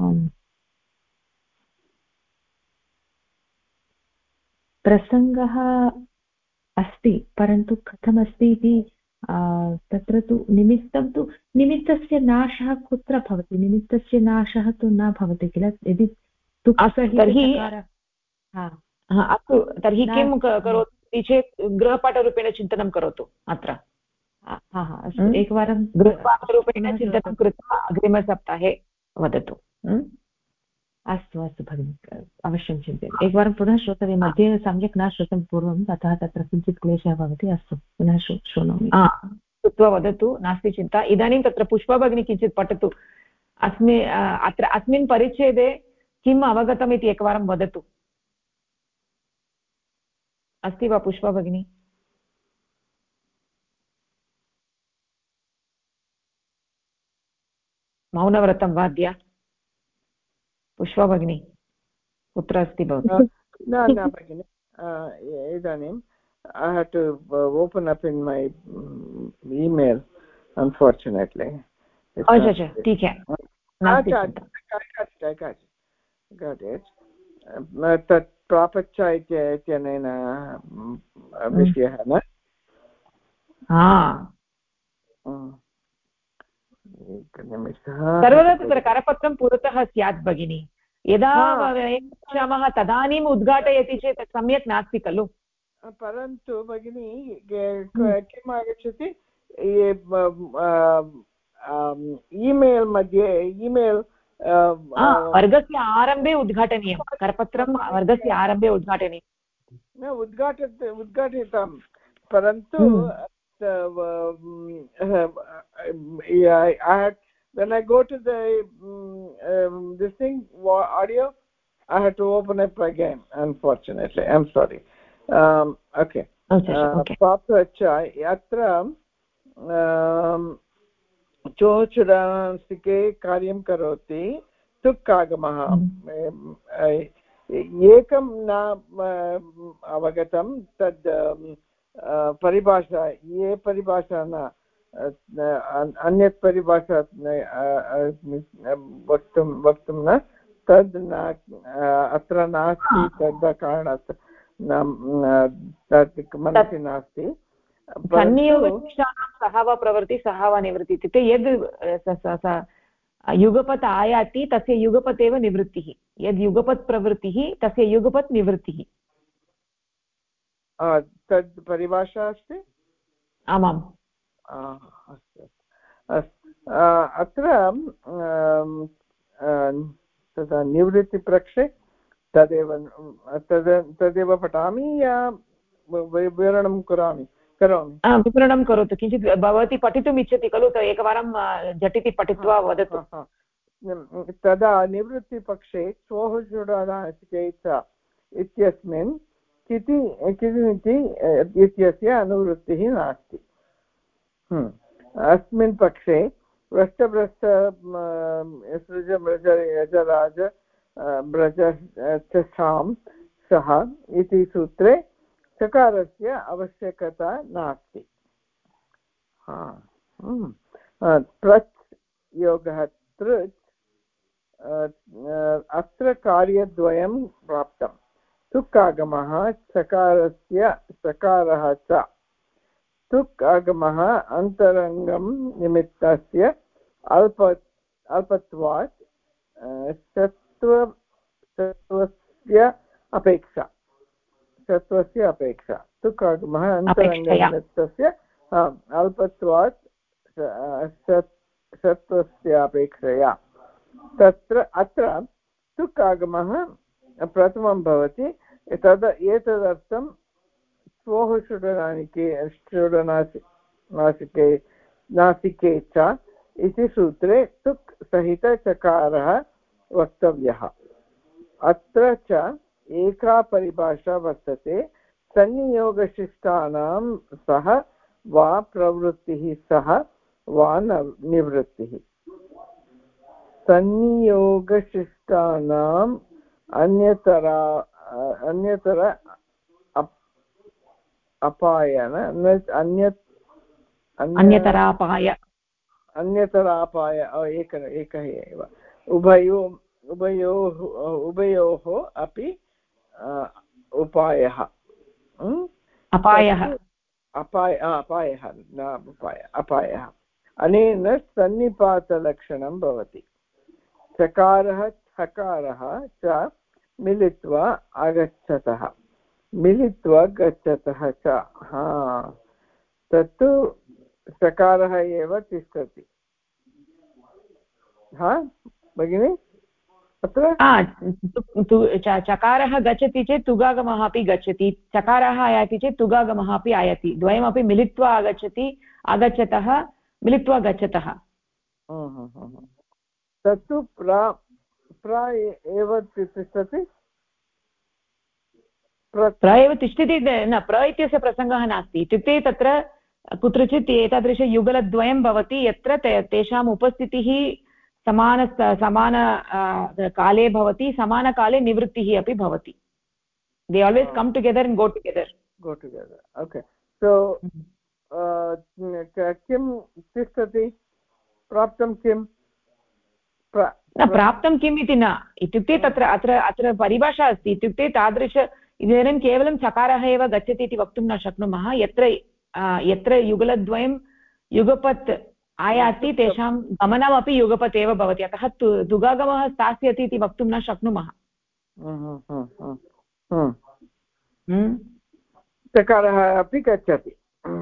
प्रसङ्गः अस्ति, परन्तु कथमस्ति इति तत्र तु निमित्तस्य नाशः कुत्र भवति? निमित्तस्य नाशः तु न भवति किल? यदि अस्तु तर्हि किं करोति चेत् गृहपाठरूपेण चिन्तनं करोतु अत्र अस्तु एकवारं गृहपाठरूपेण चिन्तनं कृत्वा अग्रिमसप्ताहे वदतु। अस्तु अस्तु भगिनि अवश्यं चिन्तयामि एकवारं पुनः श्रोतव्यं मध्ये सम्यक् न श्रुतं पूर्वम् अतः तत्र किञ्चित् क्लेशः भवति अस्तु पुनः शृणोमि श्रुत्वा वदतु नास्ति चिन्ता। इदानीं तत्र पुष्पा भगिनी किञ्चित् पठतु अत्र अस्मिन् परिच्छेदे किम् अवगतम् इति एकवारं वदतु। अस्ति वा पुष्पा भगिनी? मौनव्रतं वा अद्य? पुष्पा भगिनी कुत्र अस्ति भवती? न भगिनि इदानीं I had to open up in my email unfortunately. अच्छा ठीक है I got it. तत् प्रापच्च इत्यनेन विषयः न सर्वदा तत्र करपत्रं पुरतः स्यात् भगिनि। यदा वयं पश्यामः तदानीम् उद्घाटयति चेत् सम्यक् नास्ति खलु। परन्तु भगिनी किम् आगच्छति ईमेल् मध्ये ईमेल् वर्गस्य आरम्भे उद्घाटनीयं करपत्रं वर्गस्य आरम्भे उद्घाटनीयं न उद्घाटितं परन्तु when I go to the this thing audio I had to open it again unfortunately. I'm sorry. Okay. Papacha yatra चोचुरांसिके कार्यं करोति तुक्कागमः एकं न अवगतं तद् परिभाषा ये परिभाषा न अन्यत् परिभाषा वक्तुं न तद् न अत्र नास्ति तद् कारणात् तत् मनसि नास्ति। सः वा प्रवृत्ति सः वा निवृत्ति इत्युक्ते यद् युगपत् आयाति तस्य युगपत् एव निवृत्तिः यद् युगपत् प्रवृत्तिः तस्य युगपत् निवृत्तिः तद् परिभाषा अस्ति। आमाम् अस्तु अत्र तदा निवृत्तिपक्षे तदेव पठामि या विवरणं करोमि विवरणं करोतु किञ्चित् भवती पठितुम् इच्छति खलु एकवारं झटिति पठित्वा वदतु। तदा निवृत्तिपक्षे श्वः जुडानासिके च इत्यस्मिन् किति इत्यस्य अनुवृत्तिः नास्ति। अस्मिन् पक्षे व्रष्टभ्रष्ट सृज मृज यजराज ब्रज चषां सः इति सूत्रे चकारस्य आवश्यकता नास्ति। प्रच् योगः तृच् अत्र कार्यद्वयं प्राप्तं तुक् आगमः चकारस्य चकारः च तुक् आगमः अन्तरङ्गं निमित्तस्य अल्पत्वात् सत्वस्य अपेक्षा तुक् आगमः अन्तरङ्गनिमित्तस्य अल्पत्वात् सत्वस्य अपेक्षया तत्र अत्र तुक् आगमः प्रथमं भवति एतदर्थं श्वः नासिके च इति सूत्रे तुक् सहित चकारः वक्तव्यः। अत्र च एका परिभाषा वर्तते संनियोगशिष्टानां सह वा प्रवृत्तिः सह वा निवृत्तिः। संनियोगशिष्टानाम् अन्यतर अपायन अन्यतरापाय एकः एव उभयोः अपि उपायः अपायः अनेन सन्निपातलक्षणं भवति। चकारः छकारः च मिलित्वा आगच्छतः मिलित्वा गच्छतः च तत्तु चकारः एव तिष्ठति भगिनि अत्र चकारः गच्छति चेत् तुगागमः अपि गच्छति चकारः आयाति चेत् तुगागमः अपि आयाति द्वयमपि मिलित्वा आगच्छति आगच्छतः मिलित्वा गच्छतः तत्तु प्र एव तिष्ठति प्र एव तिष्ठति न प्र इत्यस्य प्रसङ्गः नास्ति इत्युक्ते तत्र कुत्रचित् एतादृशयुगलद्वयं भवति यत्र तेषाम् उपस्थितिः समान काले भवति समानकाले निवृत्तिः अपि भवति they always come together and go together okay so किं तिष्ठति प्राप्तं किं न प्राप्तं किम् इति न इत्युक्ते तत्र अत्र परिभाषा अस्ति इत्युक्ते तादृश इदानीं केवलं चकारः एव गच्छति इति वक्तुं न शक्नुमः यत्र युगलद्वयं युगपत् आयाति तेषां गमनमपि युगपत् एव भवति अतः तुगागमः स्थास्यति इति वक्तुं न शक्नुमः चकारः अपि गच्छति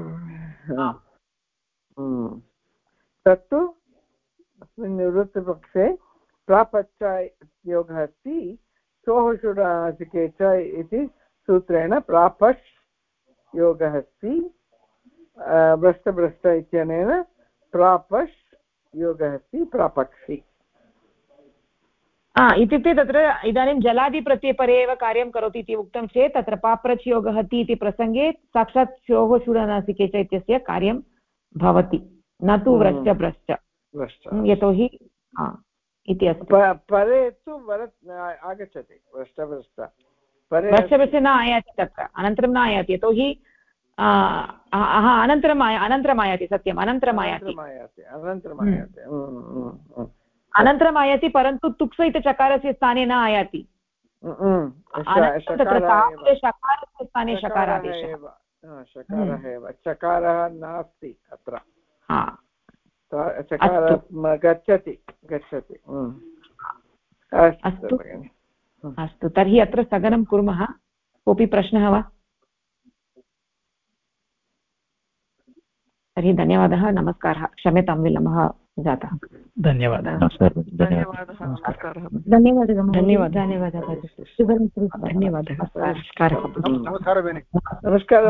तत्तु अस्मिन् निवृत्तिपक्षे प्रापच्च योगः अस्ति सोऽशुरासिके च इति सूत्रेण प्रापश् योगः अस्ति भ्रष्टभ्रष्ट इत्यनेन प्रापश् योगः अस्ति प्रापक्षि इत्युक्ते तत्र इदानीं जलादिप्रत्ययपरे एव कार्यं करोति इति उक्तं चेत् तत्र पाप्रच् योगः ति इति प्रसङ्गे साक्षात् श्योः शूडनासिके च इत्यस्य कार्यं भवति न तु व्रश्च भ्रश्च यतोहि इति अस्ति परे तु आगच्छति व्रश्च न आयाति तत्र अनन्तरं न आयाति यतोहि अनन्तरम् आयाति सत्यम् अनन्तरम् आयाति परन्तु तुक्स इति चकारस्य स्थाने न आयाति शकारस्य स्थाने शकारः एव चकारः नास्ति अत्र चकारः गच्छति अस्तु तर्हि अत्र स्थगनं कुर्मः कोऽपि प्रश्नः वा तर्हि धन्यवादः नमस्कारः क्षम्यतां विलम्बः जातः धन्यवादः धन्यवादः नमस्कारः धन्यवादः नमस्कारः